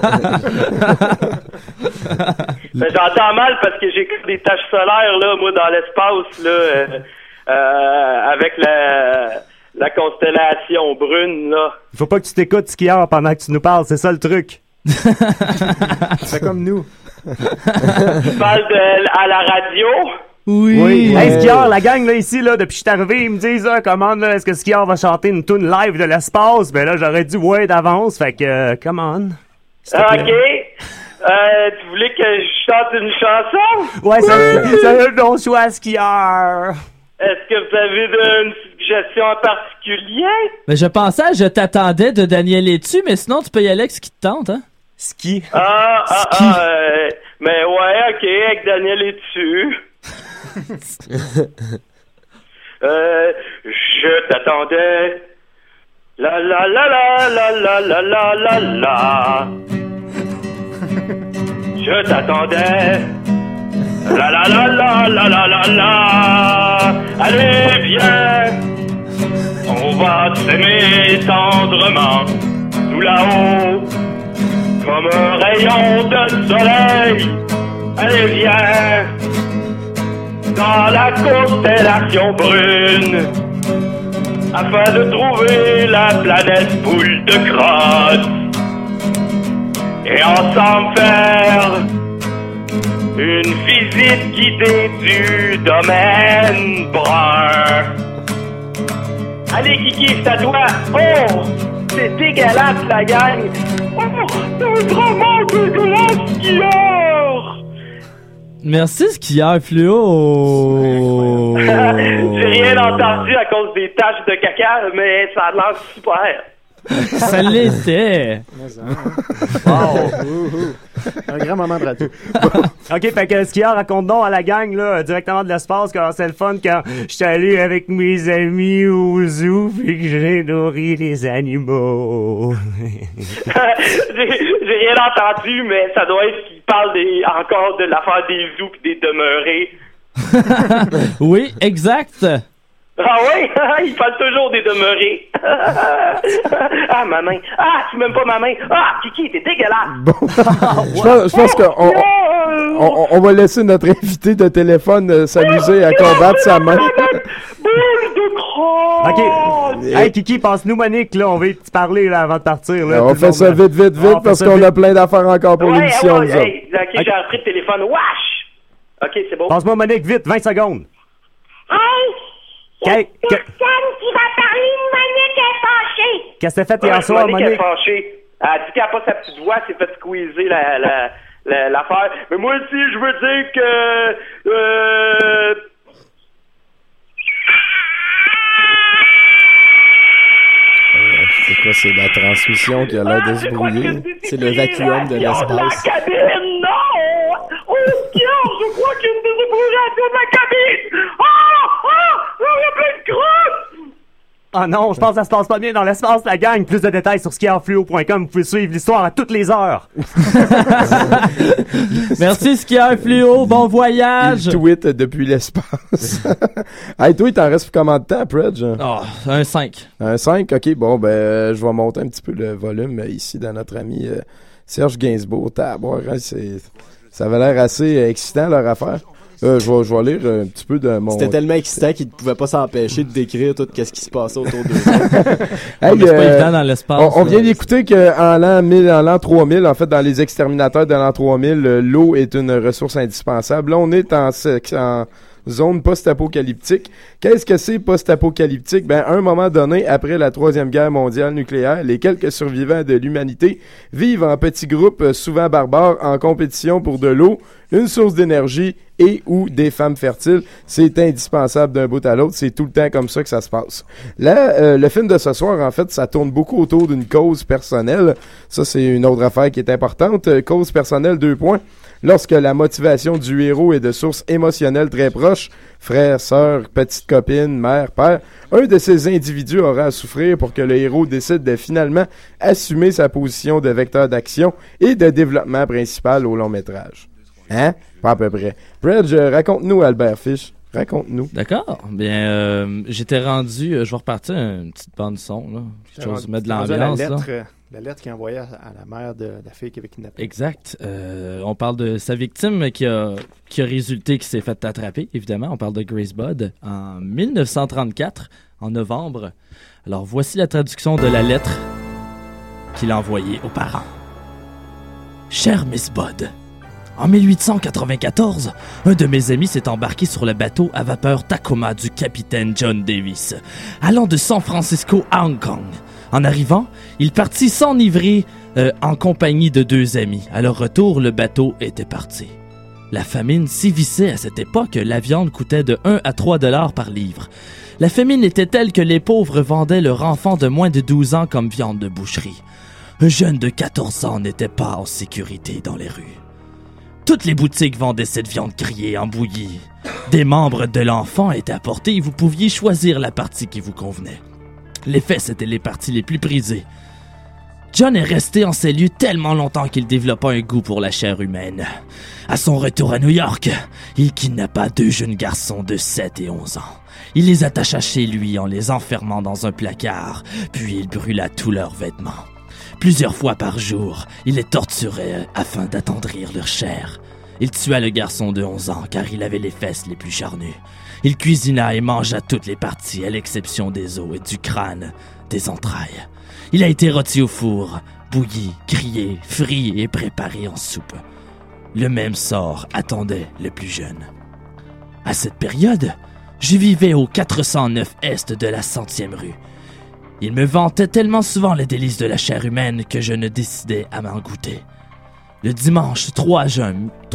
Ben, j'entends mal parce que j'ai des taches solaires, là, moi, dans l'espace, là, avec la constellation brune, là.
Il faut pas que tu t'écoutes skieur pendant que tu nous parles, c'est ça le truc.
C'est comme nous.
Tu parles à la radio?
Oui. Hey, skieur, la gang, là, ici, là, depuis que je suis arrivé, ils me disent, comment, là, est-ce que skieur va chanter une tune live de l'espace? Ben là, j'aurais dit ouais d'avance, fait que, come on.
OK. Tu voulais que je chante une chanson?
Ouais, c'est un bon choix, skieur.
Est-ce que vous avez une suggestion en particulier?
Mais je pensais à Je t'attendais de Daniel Etu, mais sinon, tu peux y aller avec ce qui te tente, hein?
Ski.
Mais ouais, OK, avec Daniel Etu. Je t'attendais. La la la la la la la la la la. Je t'attendais. La la la la la la la la. Allez, viens. On va s'aimer tendrement. Tout là-haut. Comme un rayon de soleil. Allez, viens. Dans la constellation brune, afin de trouver la planète boule de crotte, et ensemble faire une visite guidée du domaine brun. Allez Kiki, c'est à toi. Oh, c'est dégueulasse la gang. Oh, c'est vraiment dégueulasse skieur.
Merci, skieur fluo.
J'ai rien entendu à cause des taches de caca, mais ça a l'air super.
Ça l'était.
Un grand moment de radio.
OK, fait que skieur, raconte donc à la gang, là, directement de l'espace, comment c'est le fun quand j'étais allé avec mes amis au zoo puis que j'ai nourri les animaux.
J'ai rien entendu, mais ça doit être qu'il parle encore de l'affaire des zoos pis des demeurés.
Oui, exact.
Ah oui? Il parle toujours des demeurés. Ah, ma main. Ah, tu m'aimes pas ma main. Ah, Kiki, t'es dégueulasse.
Bon. Je pense qu'on va laisser notre invité de téléphone s'amuser à combattre sa main.
Boule de crotte.
OK. Hey, Kiki, passe-nous Monique, là. On veut te parler, là, avant de partir, là.
On fait ça vite, parce qu'on a plein d'affaires encore pour l'émission.
OK, j'ai repris le téléphone. Wesh! OK, c'est bon.
Passe-moi Monique, vite, 20 secondes.
Personne qui va parler, Monique est fâchée.
Qu'est-ce que t'as fait hier soir, Monique?
Elle est fâchée. Elle a dit qu'elle n'a pas sa petite voix, s'est fait squeezer l'affaire. Mais moi aussi, je veux dire que...
C'est quoi, c'est la transmission qui a l'air de se brouiller?
C'est le vacuum de l'espace.
La cabine, non! Oh, je crois qu'il y a une désébrouillation de la cabine! Il y a plein de crottes!
Ah non, je pense que ça se passe pas bien dans l'espace, la gang. Plus de détails sur skierfluo.com. Vous pouvez suivre l'histoire à toutes les heures.
Merci, skieur fluo. Bon voyage.
Il tweet depuis l'espace. Hey, toi, il t'en reste comment de temps, Predge?
Un 5.
Un 5? OK, bon, ben, je vais monter un petit peu le volume ici dans notre ami Serge Gainsbourg. Ça avait l'air assez excitant, leur affaire. Je vais lire un petit peu de mon...
C'était tellement excitant qu'il ne pouvait pas s'empêcher de décrire tout ce qui se passait autour de lui.
Hey,
c'est pas évident dans l'espace.
On vient d'écouter qu'en l'an 3000, en fait, dans les exterminateurs de l'an 3000, l'eau est une ressource indispensable. Là, on est en zone post-apocalyptique. Qu'est-ce que c'est post-apocalyptique? Ben, à un moment donné, après la Troisième Guerre mondiale nucléaire, les quelques survivants de l'humanité vivent en petits groupes, souvent barbares, en compétition pour de l'eau, une source d'énergie et ou des femmes fertiles. C'est indispensable d'un bout à l'autre. C'est tout le temps comme ça que ça se passe. Là, le film de ce soir, en fait, ça tourne beaucoup autour d'une cause personnelle. Ça, c'est une autre affaire qui est importante. Cause personnelle, 2 points. Lorsque la motivation du héros est de sources émotionnelles très proches, frère, sœur, petite copine, mère, père, un de ces individus aura à souffrir pour que le héros décide de finalement assumer sa position de vecteur d'action et de développement principal au long métrage. Hein? Pas à peu près. Bridge, raconte-nous, Albert Fish. Raconte-nous.
D'accord. Bien, j'étais rendu... je vais repartir une petite bande son, là. Quelque chose, mettre de l'ambiance, là.
La lettre qu'il envoyait à la mère de la fille qui avait kidnappé.
Exact. On parle de sa victime qui a résulté, qui s'est fait attraper, évidemment. On parle de Grace Budd en 1934, en novembre. Alors, voici la traduction de la lettre qu'il a envoyée aux parents. Chère Miss Budd, en 1894, un de mes amis s'est embarqué sur le bateau à vapeur Tacoma du capitaine John Davis, allant de San Francisco à Hong Kong. En arrivant, il partit s'enivrer en compagnie de 2 amis. À leur retour, le bateau était parti. La famine sévissait à cette époque. La viande coûtait de 1 à 3 $ par livre. La famine était telle que les pauvres vendaient leur enfant de moins de 12 ans comme viande de boucherie. Un jeune de 14 ans n'était pas en sécurité dans les rues. Toutes les boutiques vendaient cette viande grillée en bouillie. Des membres de l'enfant étaient apportés et vous pouviez choisir la partie qui vous convenait. Les fesses étaient les parties les plus prisées. John est resté en ces lieux tellement longtemps qu'il développa un goût pour la chair humaine. À son retour à New York, il kidnappa 2 jeunes garçons de 7 et 11 ans. Il les attacha chez lui en les enfermant dans un placard, puis il brûla tous leurs vêtements. Plusieurs fois par jour, il les torturait afin d'attendrir leur chair. Il tua le garçon de 11 ans car il avait les fesses les plus charnues. Il cuisina et mangea toutes les parties à l'exception des os et du crâne, des entrailles. Il a été rôti au four, bouilli, grillé, frit et préparé en soupe. Le même sort attendait le plus jeune. À cette période, je vivais au 409 est de la 100e rue. Il me vantait tellement souvent les délices de la chair humaine que je ne décidais à m'en goûter. Le dimanche 3 juin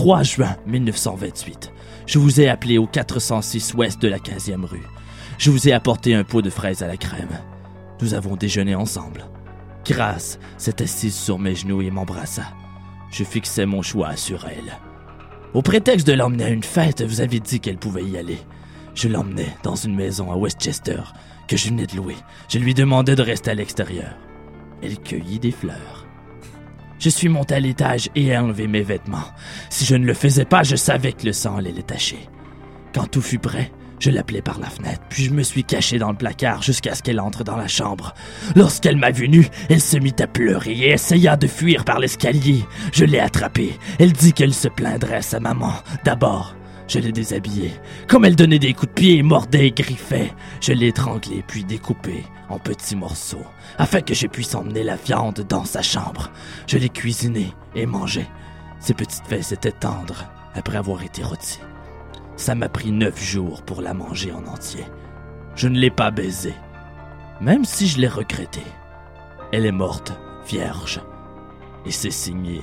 1928, je vous ai appelé au 406 ouest de la 15e rue. Je vous ai apporté un pot de fraises à la crème. Nous avons déjeuné ensemble. Grace s'est assise sur mes genoux et m'embrassa. Je fixais mon choix sur elle. Au prétexte de l'emmener à une fête, vous avez dit qu'elle pouvait y aller. Je l'emmenais dans une maison à Westchester que je venais de louer. Je lui demandais de rester à l'extérieur. Elle cueillit des fleurs. Je suis monté à l'étage et ai enlevé mes vêtements. Si je ne le faisais pas, je savais que le sang allait les tacher. Quand tout fut prêt, je l'appelai par la fenêtre, puis je me suis caché dans le placard jusqu'à ce qu'elle entre dans la chambre. Lorsqu'elle m'a vu nu, elle se mit à pleurer et essaya de fuir par l'escalier. Je l'ai attrapée. Elle dit qu'elle se plaindrait à sa maman. D'abord, je l'ai déshabillée. Comme elle donnait des coups de pied, mordait et griffait, je l'ai étranglée puis découpée en petits morceaux, afin que je puisse emmener la viande dans sa chambre. Je l'ai cuisinée et mangée. Ses petites fesses étaient tendres après avoir été rôties. Ça m'a pris 9 jours pour la manger en entier. Je ne l'ai pas baisée, même si je l'ai regrettée. Elle est morte, vierge, et c'est signé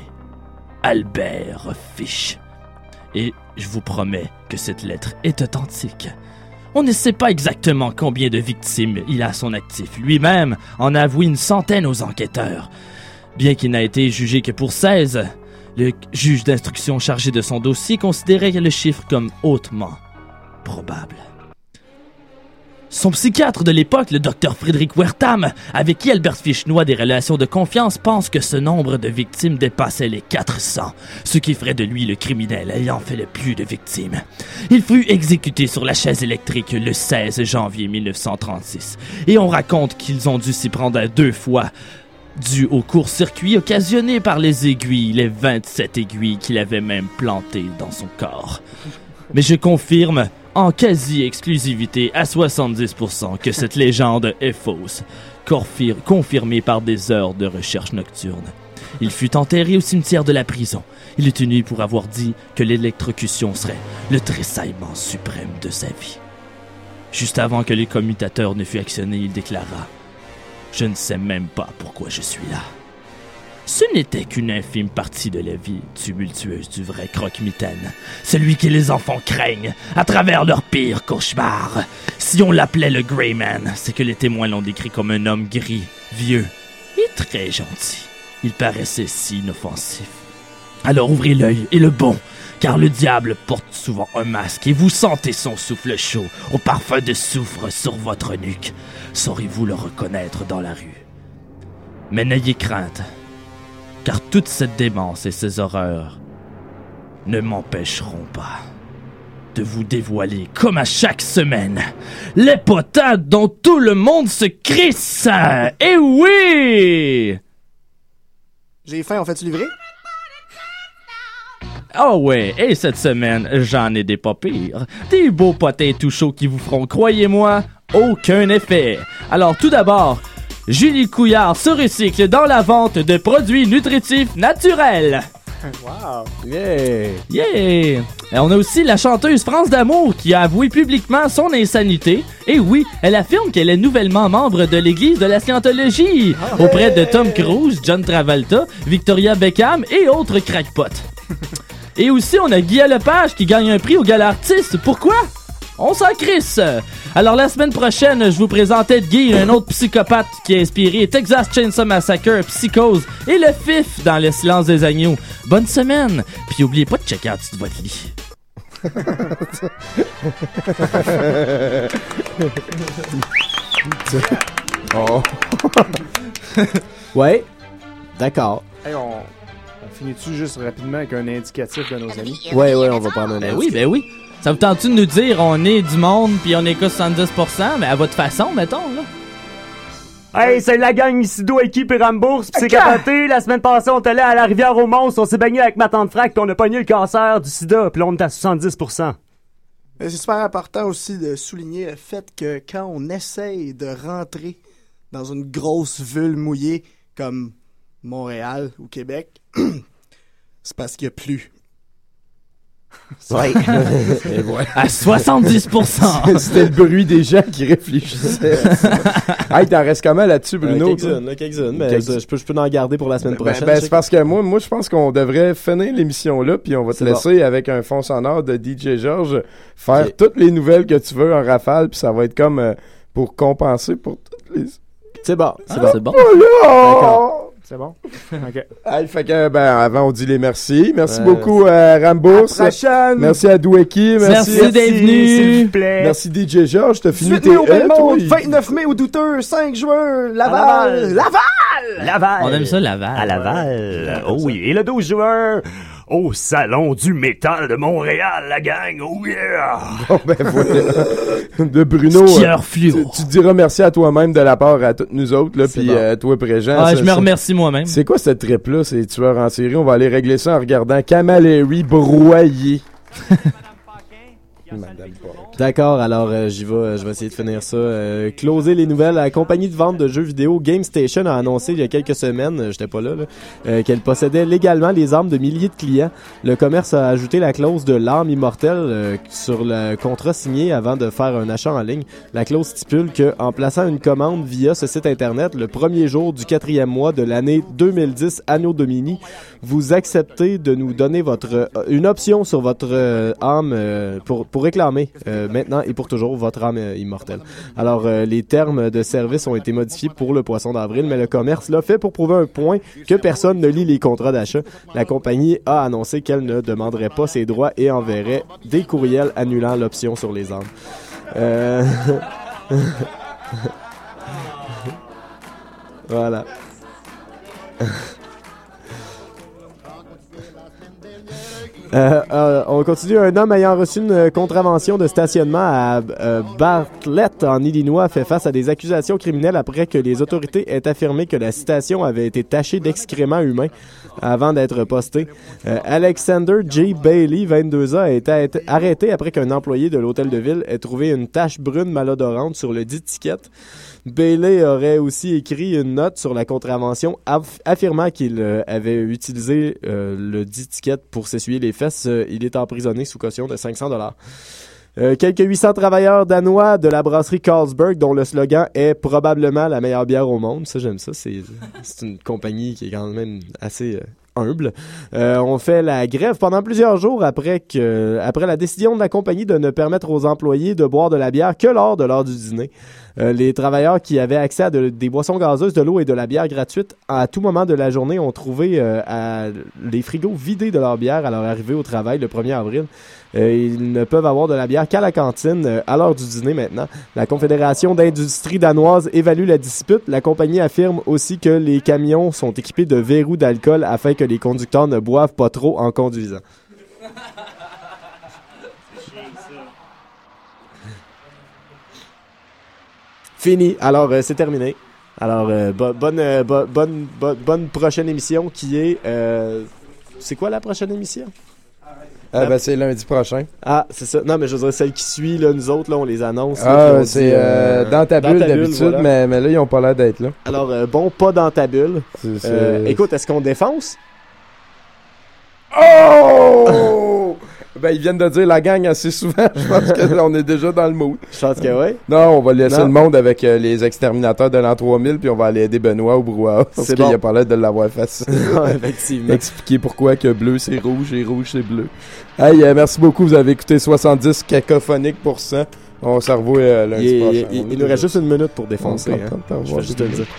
Albert Fish. Et je vous promets que cette lettre est authentique. On ne sait pas exactement combien de victimes il a à son actif. Lui-même en a avoué une centaine aux enquêteurs. Bien qu'il n'a été jugé que pour 16, le juge d'instruction chargé de son dossier considérait le chiffre comme hautement probable. Son psychiatre de l'époque, le Dr Frederick Wertham, avec qui Albert Fish noua des relations de confiance, pense que ce nombre de victimes dépassait les 400, ce qui ferait de lui le criminel ayant fait le plus de victimes. Il fut exécuté sur la chaise électrique le 16 janvier 1936, et on raconte qu'ils ont dû s'y prendre 2 fois, dû au court-circuit occasionné par les aiguilles, les 27 aiguilles qu'il avait même plantées dans son corps. Mais je confirme, en quasi-exclusivité à 70%, que cette légende est fausse, confirmée par des heures de recherche nocturne. Il fut enterré au cimetière de la prison. Il est tenu pour avoir dit que l'électrocution serait le tressaillement suprême de sa vie. Juste avant que le commutateur ne fût actionné, il déclara « Je ne sais même pas pourquoi je suis là. » Ce n'était qu'une infime partie de la vie tumultueuse du vrai croque-mitaine. Celui que les enfants craignent à travers leurs pires cauchemars. Si on l'appelait le Grey Man, c'est que les témoins l'ont décrit comme un homme gris, vieux et très gentil. Il paraissait si inoffensif. Alors ouvrez l'œil et le bon, car le diable porte souvent un masque et vous sentez son souffle chaud au parfum de soufre sur votre nuque. Saurez-vous le reconnaître dans la rue? Mais n'ayez crainte, car toute cette démence et ces horreurs ne m'empêcheront pas de vous dévoiler, comme à chaque semaine, les potins dont tout le monde se crisse. Eh oui!
J'ai faim, on fait-tu livrer?
Oh ouais, et cette semaine, j'en ai des pas pires. Des beaux potins tout chauds qui vous feront, croyez-moi, aucun effet. Alors tout d'abord, Julie Couillard se recycle dans la vente de produits nutritifs naturels.
Wow!
Yeah!
Yeah! Et on a aussi la chanteuse France d'Amour qui a avoué publiquement son insanité. Et oui, elle affirme qu'elle est nouvellement membre de l'Église de la Scientologie auprès de Tom Cruise, John Travolta, Victoria Beckham et autres crackpots. Et aussi, on a Guy Lepage qui gagne un prix au Gala Artiste. Pourquoi? On s'en crisse! Alors la semaine prochaine, je vous présentais Guy, un autre psychopathe qui a inspiré Texas Chainsaw Massacre, Psychose et le FIF dans Le Silence des Agneaux. Bonne semaine! Puis oubliez pas de checker en dessous de votre lit.
Oh.
Ouais, d'accord.
Hey, on finit-tu juste rapidement avec un indicatif de nos amis?
Ouais, on va prendre un
indicatif. Ben oui. Ça vous tente-tu de nous dire on est du monde puis on écoute 70%, mais à votre façon, mettons, là?
Hey, c'est la gang ici d'Oeki et Rambourg, pis c'est capoté. La semaine passée, on est allé à la rivière aux monstres, on s'est baigné avec ma tante Frac, pis on a pogné le cancer du sida, pis là, on est à 70%.
C'est super important aussi de souligner le fait que quand on essaye de rentrer dans une grosse ville mouillée comme Montréal ou Québec, c'est parce qu'il y a plu.
Ouais.
À 70%.
C'était le bruit des gens qui réfléchissaient. Hey, t'en restes comment là-dessus, Bruno?
Quelques-unes, mais je peux en garder pour la semaine prochaine.
C'est parce que moi, je pense qu'on devrait finir l'émission là, puis on va te laisser avec un fond sonore de DJ George faire toutes les nouvelles que tu veux en rafale, puis ça va être comme pour compenser pour toutes les...
C'est bon.
C'est bon.
D'accord.
C'est bon? OK.
Hey, fait que, avant, on dit les merci. Merci beaucoup à Rambourg.
À la prochaine.
Merci à Dwecky.
Merci d'être venu.
S'il vous plaît.
Merci DJ Georges. T'as fini tes
18 mai au Belmont, 29 mai au Douteux, 5 juin, Laval.
Laval!
On aime ça, Laval.
À Laval. Oh oui. Et le 12 juin, au Salon du métal de Montréal, la gang. Oh yeah!
Bon, voilà. De Bruno. Tu diras merci à toi-même de la part à toutes nous autres, là, puis toi, Préjean.
Je me remercie moi-même.
C'est quoi cette trip-là, ces tueurs en série? On va aller régler ça en regardant Camalery broyer.
D'accord, alors j'y vais, je vais essayer de finir ça. Closer les nouvelles. La compagnie de vente de jeux vidéo GameStation a annoncé il y a quelques semaines, j'étais pas là, qu'elle possédait légalement les armes de milliers de clients. Le commerce a ajouté la clause de l'arme immortelle sur le contrat signé avant de faire un achat en ligne. La clause stipule que, en plaçant une commande via ce site internet, le premier jour du 4e mois de l'année 2010 Anno Domini, vous acceptez de nous donner une option sur votre arme pour réclamer maintenant et pour toujours votre âme immortelle. Alors, les termes de service ont été modifiés pour le poisson d'avril, mais le commerce l'a fait pour prouver un point que personne ne lit les contrats d'achat. La compagnie a annoncé qu'elle ne demanderait pas ses droits et enverrait des courriels annulant l'option sur les armes. Voilà. On continue. Un homme ayant reçu une contravention de stationnement à Bartlett en Illinois fait face à des accusations criminelles après que les autorités aient affirmé que la citation avait été tachée d'excréments humains avant d'être postée. Alexander J. Bailey, 22 ans, a été arrêté après qu'un employé de l'hôtel de ville ait trouvé une tache brune malodorante sur le dit ticket. Bailey aurait aussi écrit une note sur la contravention affirmant qu'il avait utilisé le dit ticket pour s'essuyer les fesses. Il est emprisonné sous caution de $500. Quelques 800 travailleurs danois de la brasserie Carlsberg, dont le slogan est probablement la meilleure bière au monde. Ça, j'aime ça. C'est une compagnie qui est quand même assez humble. On fait la grève pendant plusieurs jours après la décision de la compagnie de ne permettre aux employés de boire de la bière que lors de l'heure du dîner. Les travailleurs qui avaient accès à des boissons gazeuses, de l'eau et de la bière gratuite à tout moment de la journée ont trouvé les frigos vidés de leur bière à leur arrivée au travail le 1er avril. Ils ne peuvent avoir de la bière qu'à la cantine à l'heure du dîner maintenant. La Confédération d'industrie danoise évalue la dispute. La compagnie affirme aussi que les camions sont équipés de verrous d'alcool afin que les conducteurs ne boivent pas trop en conduisant. Fini. Alors, c'est terminé. Alors, bonne prochaine émission qui est... c'est quoi la prochaine émission?
C'est lundi prochain.
Ah, c'est ça. Non, mais je veux dire, celle qui suit, là, nous autres, là, on les annonce.
C'est dans ta bulle d'habitude, voilà. mais là, ils ont pas l'air d'être là.
Alors, pas dans ta bulle. Écoute, est-ce qu'on défonce?
Oh! Ils viennent de dire la gang assez souvent. Je pense qu'on est déjà dans le mood.
Je pense que oui.
Non, on va laisser le monde avec les exterminateurs de l'an 3000, puis on va aller aider Benoît au brouhaha. Parce qu'il a pas l'air de l'avoir facile.
Non, effectivement.
Expliquer pourquoi que bleu c'est rouge et rouge c'est bleu. Hey, merci beaucoup. Vous avez écouté 70 cacophoniques pour ça. On se revoit lundi prochain.
Il nous reste juste une minute pour défoncer. Je vais juste te le dire.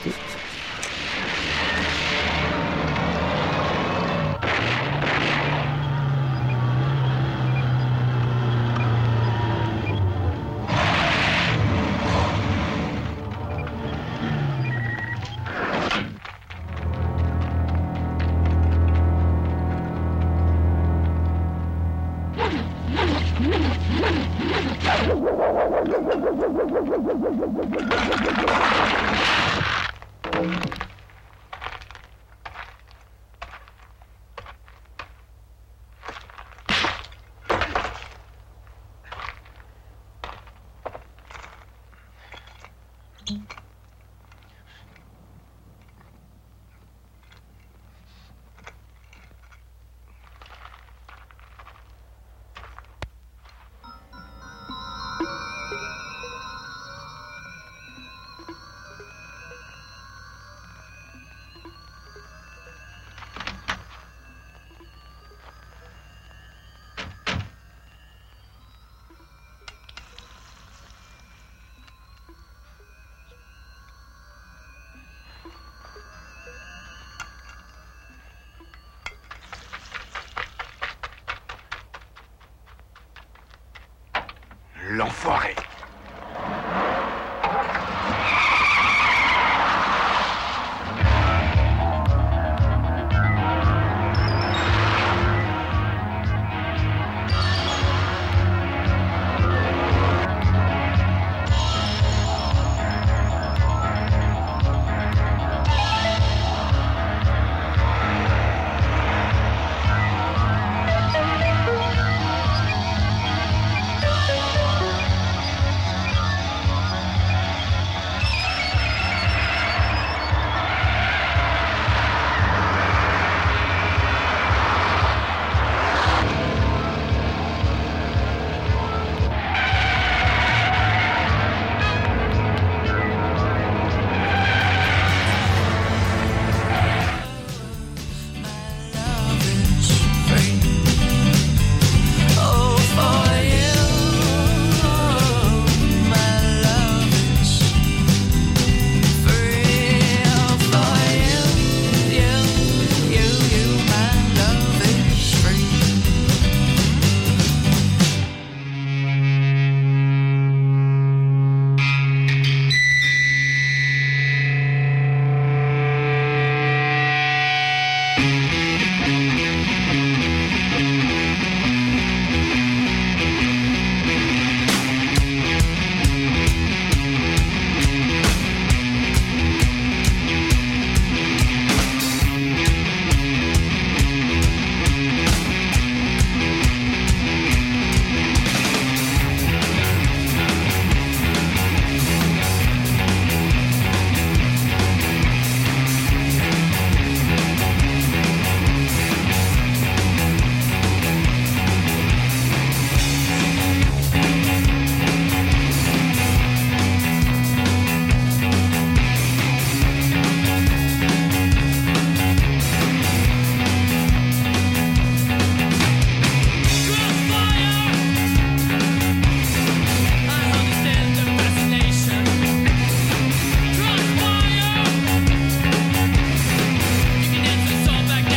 L'enfoiré.